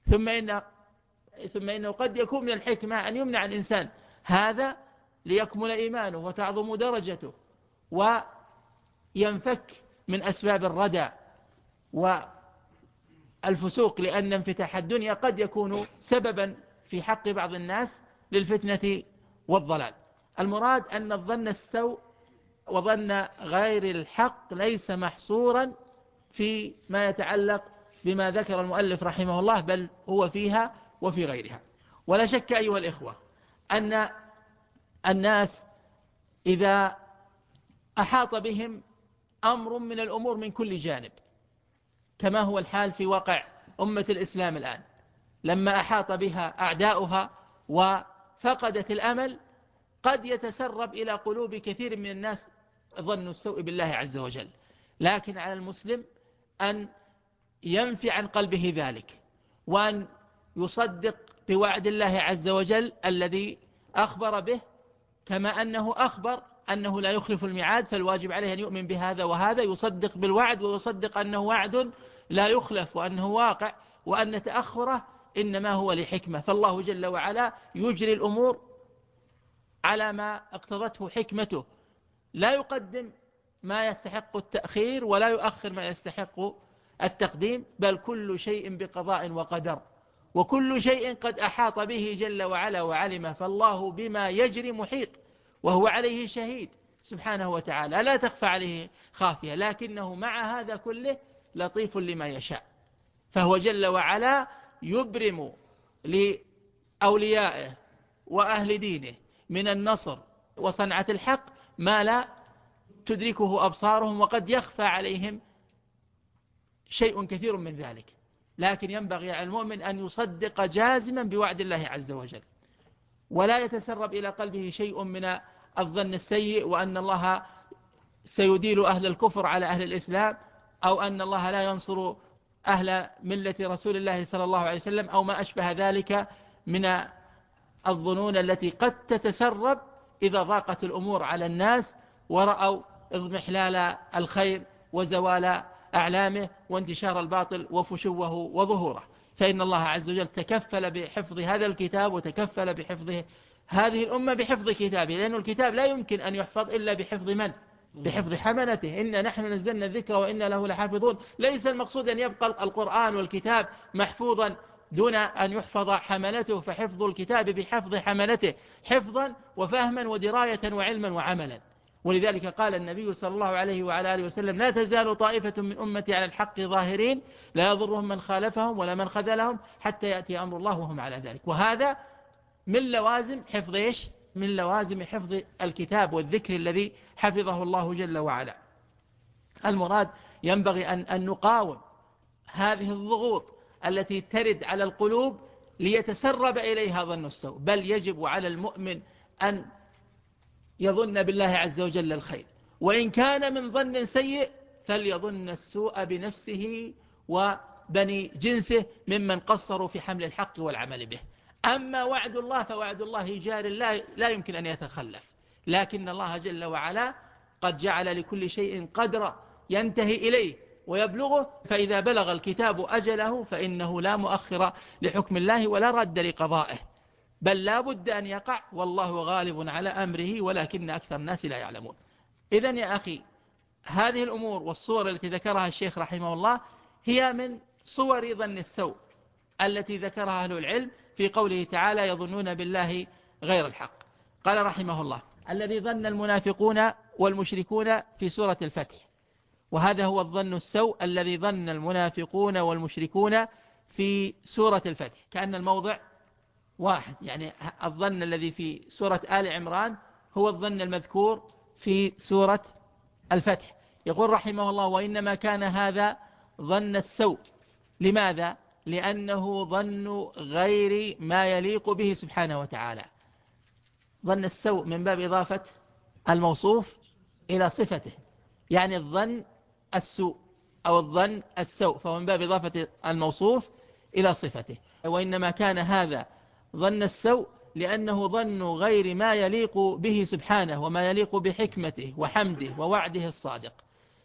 ثم إنه قد يكون من الحكمة أن يمنع الإنسان هذا ليكمل إيمانه وتعظم درجته وينفك من أسباب الردى والفسوق، لأن انفتاح الدنيا قد يكون سببا في حق بعض الناس للفتنة والضلال. المراد أن الظن السوء وظن غير الحق ليس محصورا في ما يتعلق بما ذكر المؤلف رحمه الله، بل هو فيها وفي غيرها. ولا شك أيها الإخوة أن الناس إذا أحاط بهم أمر من الأمور من كل جانب، كما هو الحال في واقع أمة الإسلام الآن، لما أحاط بها أعداؤها وفقدت الأمل، قد يتسرب إلى قلوب كثير من الناس ظن السوء بالله عز وجل. لكن على المسلم أن ينفي عن قلبه ذلك، وأن يصدق بوعد الله عز وجل الذي أخبر به، كما أنه أخبر أنه لا يخلف الميعاد، فالواجب عليه أن يؤمن بهذا وهذا، يصدق بالوعد ويصدق أنه وعد لا يخلف وأنه واقع، وأن تأخره إنما هو لحكمة، فالله جل وعلا يجري الأمور على ما اقتضته حكمته، لا يقدم ما يستحق التأخير ولا يؤخر ما يستحق التقديم، بل كل شيء بقضاء وقدر، وكل شيء قد أحاط به جل وعلا وعلم، فالله بما يجري محيط وهو عليه شهيد سبحانه وتعالى، لا تخفى عليه خافية، لكنه مع هذا كله لطيف لما يشاء، فهو جل وعلا يبرم لأوليائه وأهل دينه من النصر وصنعة الحق ما لا تدركه أبصارهم، وقد يخفى عليهم شيء كثير من ذلك، لكن ينبغي على المؤمن أن يصدق جازما بوعد الله عز وجل، ولا يتسرب إلى قلبه شيء من الظن السيء، وأن الله سيديل أهل الكفر على أهل الإسلام، أو أن الله لا ينصر أهل ملة رسول الله صلى الله عليه وسلم، أو ما أشبه ذلك من الظنون التي قد تتسرب إذا ضاقت الأمور على الناس ورأوا اضمحلال الخير وزوال أعلامه وانتشار الباطل وفشوه وظهوره. فإن الله عز وجل تكفل بحفظ هذا الكتاب، وتكفل بحفظه هذه الأمة بحفظ كتابه، لأن الكتاب لا يمكن أن يحفظ إلا بحفظ من؟ بحفظ حملته. إنا نحن نزلنا الذكر وإنا له لحافظون. ليس المقصود أن يبقى القرآن والكتاب محفوظا دون أن يحفظ حملته، فحفظ الكتاب بحفظ حملته حفظا وفهما ودراية وعلما وعملا. ولذلك قال النبي صلى الله عليه وعلى آله وسلم: لا تزال طائفة من أمتي على الحق ظاهرين لا يضرهم من خالفهم ولا من خذلهم حتى يأتي أمر الله وهم على ذلك. وهذا من لوازم حفظ إيش؟ من لوازم حفظ الكتاب والذكر الذي حفظه الله جل وعلا. المراد ينبغي أن نقاوم هذه الضغوط التي ترد على القلوب ليتسرب إليها ظن السوء، بل يجب على المؤمن أن يظن بالله عز وجل الخير، وإن كان من ظن سيء فليظن السوء بنفسه وبني جنسه ممن قصروا في حمل الحق والعمل به. أما وعد الله فوعد الله جار لا يمكن أن يتخلف، لكن الله جل وعلا قد جعل لكل شيء قدرا ينتهي إليه ويبلغه، فإذا بلغ الكتاب أجله فإنه لا مؤخر لحكم الله ولا رد لقضائه، بل لا بد أن يقع، والله غالب على أمره ولكن أكثر الناس لا يعلمون. إذن يا أخي، هذه الأمور والصور التي ذكرها الشيخ رحمه الله هي من صور ظن السوء التي ذكرها أهل العلم في قوله تعالى: يظنون بالله غير الحق. قال رحمه الله: الذي ظن المنافقون والمشركون في سورة الفتح، وهذا هو الظن السوء الذي ظن المنافقون والمشركون في سورة الفتح، كأن الموضع واحد، يعني الظن الذي في سورة آل عمران هو الظن المذكور في سورة الفتح. يقول رحمه الله: وإنما كان هذا ظن السوء. لماذا؟ لأنه ظن غير ما يليق به سبحانه وتعالى. ظن السوء من باب إضافة الموصوف إلى صفته، يعني الظن السوء أو الظن السوء، فهو من باب إضافة الموصوف إلى صفته. وإنما كان هذا ظن السوء لأنه ظن غير ما يليق به سبحانه وما يليق بحكمته وحمده ووعده الصادق.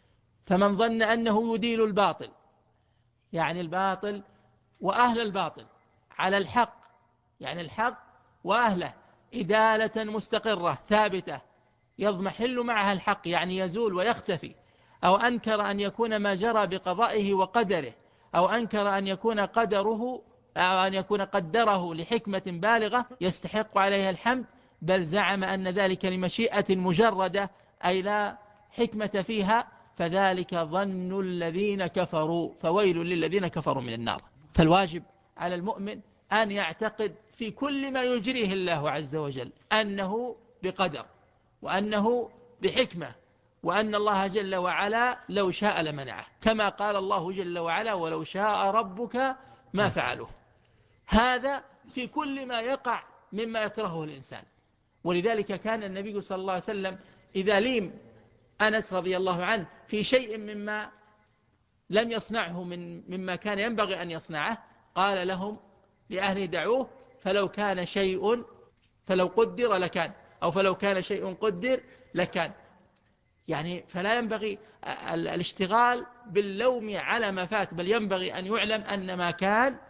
فمن ظن أنه يديل الباطل، يعني الباطل وأهل الباطل، على الحق، يعني الحق وأهله إدالة مستقرة ثابتة يضمحل معها الحق، يعني يزول ويختفي، أو أنكر أن يكون ما جرى بقضائه وقدره، أو أنكر أن يكون قدره أو أن يكون قدره لحكمة بالغة يستحق عليها الحمد، بل زعم أن ذلك لمشيئة مجردة أي لا حكمة فيها، فذلك ظن الذين كفروا، فويل للذين كفروا من النار. فالواجب على المؤمن أن يعتقد في كل ما يجريه الله عز وجل أنه بقدر، وأنه بحكمة، وأن الله جل وعلا لو شاء لمنعه، كما قال الله جل وعلا: ولو شاء ربك ما فعلوه. هذا في كل ما يقع مما يكرهه الإنسان. ولذلك كان النبي صلى الله عليه وسلم إذا ليم أنس رضي الله عنه في شيء مما لم يصنعه مما كان ينبغي أن يصنعه، قال لهم لأهله: دعوه، فلو كان شيء فلو قدر لكان، أو فلو كان شيء قدر لكان. يعني فلا ينبغي الاشتغال باللوم على ما فات، بل ينبغي أن يعلم أن ما كان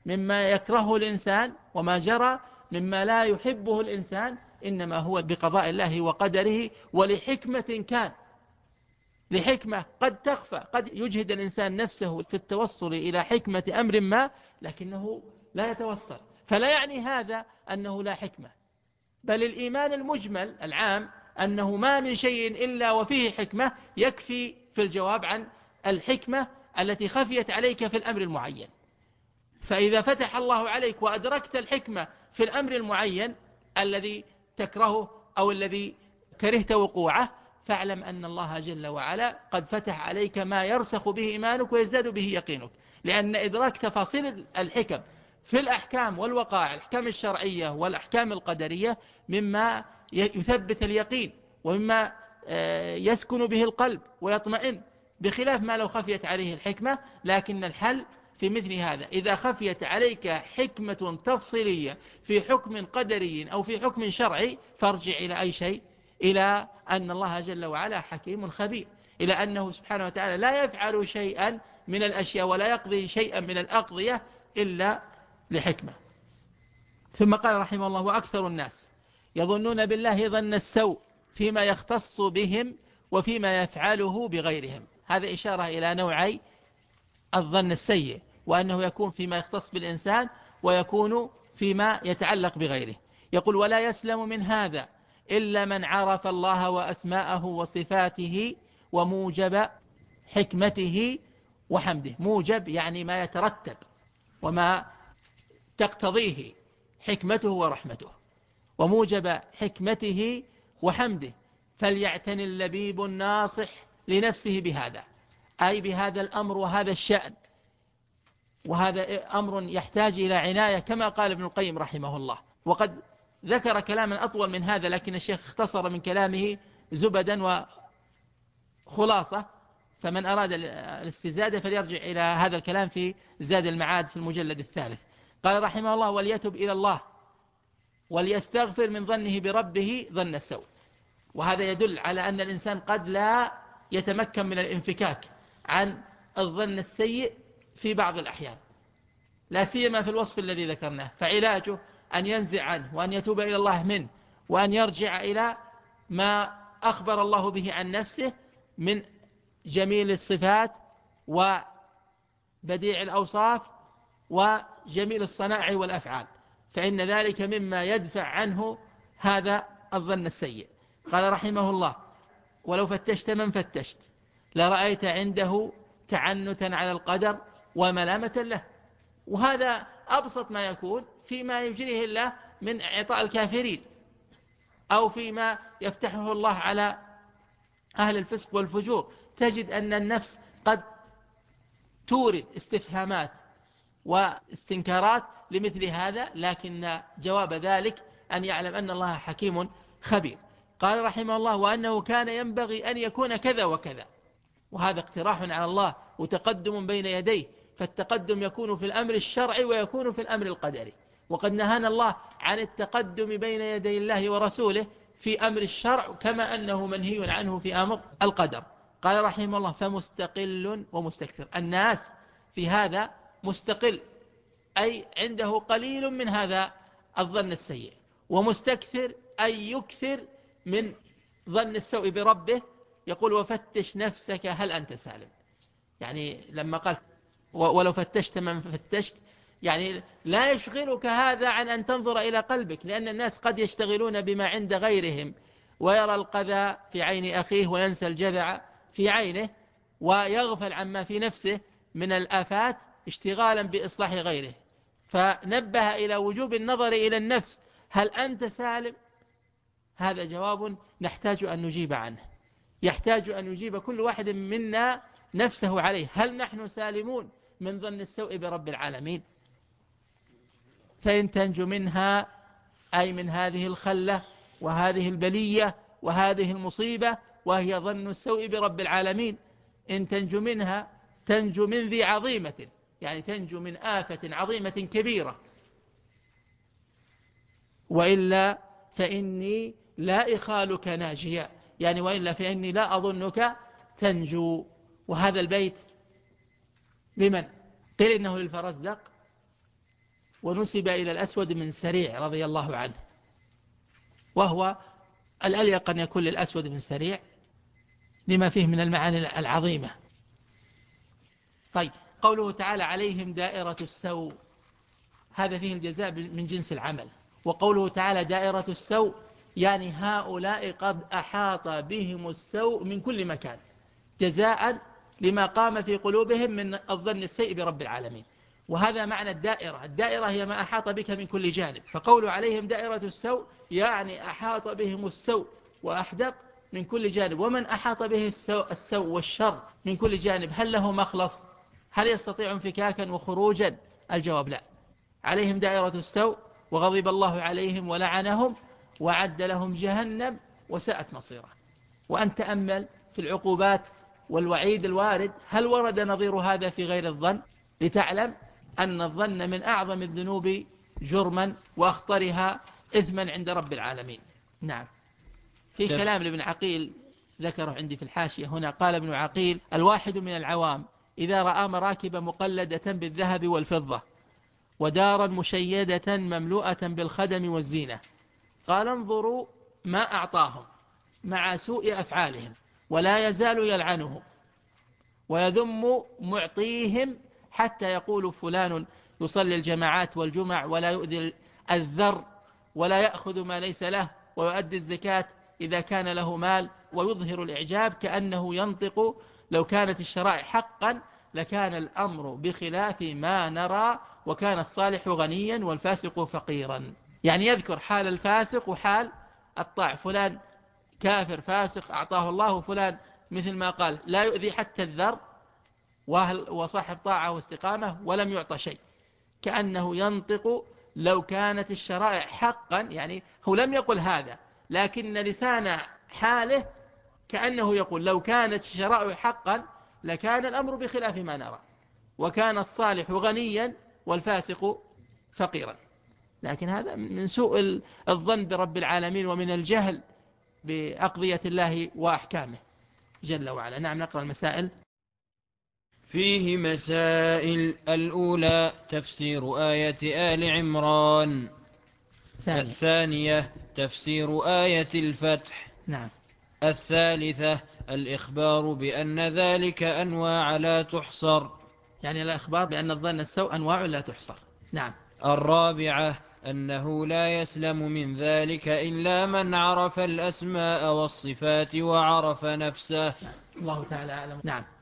مما يكرهه الإنسان وما جرى مما لا يحبه الإنسان إنما هو بقضاء الله وقدره ولحكمة كان، لحكمة قد تخفى، قد يجهد الإنسان نفسه في التوصل إلى حكمة أمر ما لكنه لا يتوصل، فلا يعني هذا أنه لا حكمة، بل الإيمان المجمل العام أنه ما من شيء إلا وفيه حكمة يكفي في الجواب عن الحكمة التي خفيت عليك في الأمر المعين. فإذا فتح الله عليك وأدركت الحكمة في الأمر المعين الذي تكرهه أو الذي كرهت وقوعه، فاعلم أن الله جل وعلا قد فتح عليك ما يرسخ به إيمانك ويزداد به يقينك، لأن إدراك تفاصيل الحكم في الأحكام والوقائع، الأحكام الشرعية والأحكام القدرية، مما يثبت اليقين ومما يسكن به القلب ويطمئن، بخلاف ما لو خفيت عليه الحكمة. لكن الحل في مثل هذا إذا خفيت عليك حكمة تفصيلية في حكم قدري أو في حكم شرعي، فارجع إلى أي شيء؟ إلى أن الله جل وعلا حكيم خبير، إلى أنه سبحانه وتعالى لا يفعل شيئا من الأشياء ولا يقضي شيئا من الأقضية إلا لحكمة. ثم قال رحمه الله: وأكثر الناس يظنون بالله ظن السوء فيما يختص بهم وفيما يفعله بغيرهم. هذا إشارة إلى نوعي الظن السيء، وأنه يكون فيما يختص بالإنسان ويكون فيما يتعلق بغيره. يقول: ولا يسلم من هذا إلا من عرف الله وأسماءه وصفاته وموجب حكمته وحمده. موجب يعني ما يترتب وما تقتضيه حكمته ورحمته، وموجب حكمته وحمده. فليعتني اللبيب الناصح لنفسه بهذا، أي بهذا الأمر وهذا الشأن، وهذا أمر يحتاج إلى عناية كما قال ابن القيم رحمه الله. وقد ذكر كلاما أطول من هذا، لكن الشيخ اختصر من كلامه زبدا وخلاصة، فمن أراد الاستزادة فليرجع إلى هذا الكلام في زاد المعاد في المجلد الثالث. قال رحمه الله: وليتب إلى الله وليستغفر من ظنه بربه ظن السوء. وهذا يدل على أن الإنسان قد لا يتمكن من الانفكاك عن الظن السيء في بعض الأحيان، لا سيما في الوصف الذي ذكرناه، فعلاجه أن ينزع عنه وأن يتوب إلى الله منه، وأن يرجع إلى ما أخبر الله به عن نفسه من جميل الصفات وبديع الأوصاف وجميل الصنائع والأفعال، فإن ذلك مما يدفع عنه هذا الظن السيء. قال رحمه الله: ولو فتشت من فتشت لرأيت عنده تعنتا على القدر وملامة له. وهذا أبسط ما يكون فيما يجريه الله من إعطاء الكافرين، أو فيما يفتحه الله على أهل الفسق والفجور. تجد أن النفس قد تورد استفهامات واستنكارات لمثل هذا، لكن جواب ذلك أن يعلم أن الله حكيم خبير. قال رحمه الله: وأنه كان ينبغي أن يكون كذا وكذا. وهذا اقتراح على الله وتقدم بين يديه، فالتقدم يكون في الأمر الشرعي ويكون في الأمر القدري، وقد نهانا الله عن التقدم بين يدي الله ورسوله في أمر الشرع كما أنه منهي عنه في أمر القدر. قال رحمه الله: فمستقل ومستكثر. الناس في هذا مستقل، أي عنده قليل من هذا الظن السيء، ومستكثر أي يكثر من ظن السوء بربه. يقول: وفتش نفسك هل أنت سالم. يعني لما قال ولو فتشت من فتشت، يعني لا يشغلك هذا عن أن تنظر إلى قلبك، لأن الناس قد يشتغلون بما عند غيرهم، ويرى القذى في عين أخيه وينسى الجذع في عينه، ويغفل عما في نفسه من الآفات اشتغالا بإصلاح غيره. فنبه إلى وجوب النظر إلى النفس: هل أنت سالم؟ هذا جواب نحتاج أن نجيب عنه، يحتاج أن يجيب كل واحد منا نفسه عليه. هل نحن سالمون من ظن السوء برب العالمين؟ فإن تنجو منها، أي من هذه الخلة وهذه البلية وهذه المصيبة وهي ظن السوء برب العالمين، إن تنجو منها تنجو من ذي عظيمة، يعني تنجو من آفة عظيمة كبيرة، وإلا فإني لا إخالك ناجيا، يعني وإلا فإني لا أظنك تنجو. وهذا البيت لمن؟ قيل إنه للفرزدق، ونسب إلى الأسود بن سريع رضي الله عنه، وهو الأليق أن يكون للأسود بن سريع لما فيه من المعاني العظيمة. طيب، قوله تعالى عليهم دائرة السوء، هذا فيه الجزاء من جنس العمل. وقوله تعالى دائرة السوء يعني هؤلاء قد أحاط بهم السوء من كل مكان، جزاء لما قام في قلوبهم من الظن السيء برب العالمين. وهذا معنى الدائرة. الدائرة هي ما أحاط بك من كل جانب، فقول عليهم دائرة السوء يعني أحاط بهم السوء وأحدق من كل جانب. ومن أحاط به السوء والشر من كل جانب هل له مخلص؟ هل يستطيع انفكاكا وخروجا؟ الجواب لا. عليهم دائرة السوء وغضب الله عليهم ولعنهم وعد لهم جهنم وساءت مصيرا. وأن تأمل في العقوبات والوعيد الوارد، هل ورد نظير هذا في غير الظن؟ لتعلم أن الظن من أعظم الذنوب جرما وأخطرها إثما عند رب العالمين. نعم. في كلام لابن عقيل ذكره عندي في الحاشية هنا، قال ابن عقيل: الواحد من العوام إذا رأى مراكب مقلدة بالذهب والفضة ودارا مشيدة مملوءة بالخدم والزينة، قال انظروا ما أعطاهم مع سوء أفعالهم، ولا يزال يلعنهم ويذم معطيهم حتى يقول فلان يصلي الجماعات والجمع ولا يؤذي الذر ولا يأخذ ما ليس له ويؤدي الزكاة إذا كان له مال، ويظهر الإعجاب كأنه ينطق: لو كانت الشرائع حقا لكان الأمر بخلاف ما نرى، وكان الصالح غنيا والفاسق فقيرا. يعني يذكر حال الفاسق وحال الطاع، فلان كافر فاسق أعطاه الله، فلان مثل ما قال لا يؤذي حتى الذر وصاحب طاعة واستقامة ولم يعطى شيء، كأنه ينطق لو كانت الشرائع حقا. يعني هو لم يقل هذا، لكن لسان حاله كأنه يقول لو كانت الشرائع حقا لكان الأمر بخلاف ما نرى، وكان الصالح غنيا والفاسق فقيرا. لكن هذا من سوء الظن برب العالمين ومن الجهل بأقضية الله وأحكامه جل وعلا. نعم، نقرأ المسائل. فيه مسائل: الأولى تفسير آية آل عمران. الثانية تفسير آية الفتح. نعم. الثالثة الإخبار بأن ذلك أنواع لا تحصر، يعني الإخبار بأن الظن السوء أنواع لا تحصر. نعم. الرابعة أنه لا يسلم من ذلك إلا من عرف الأسماء والصفات وعرف نفسه. الله تعالى أعلم. نعم.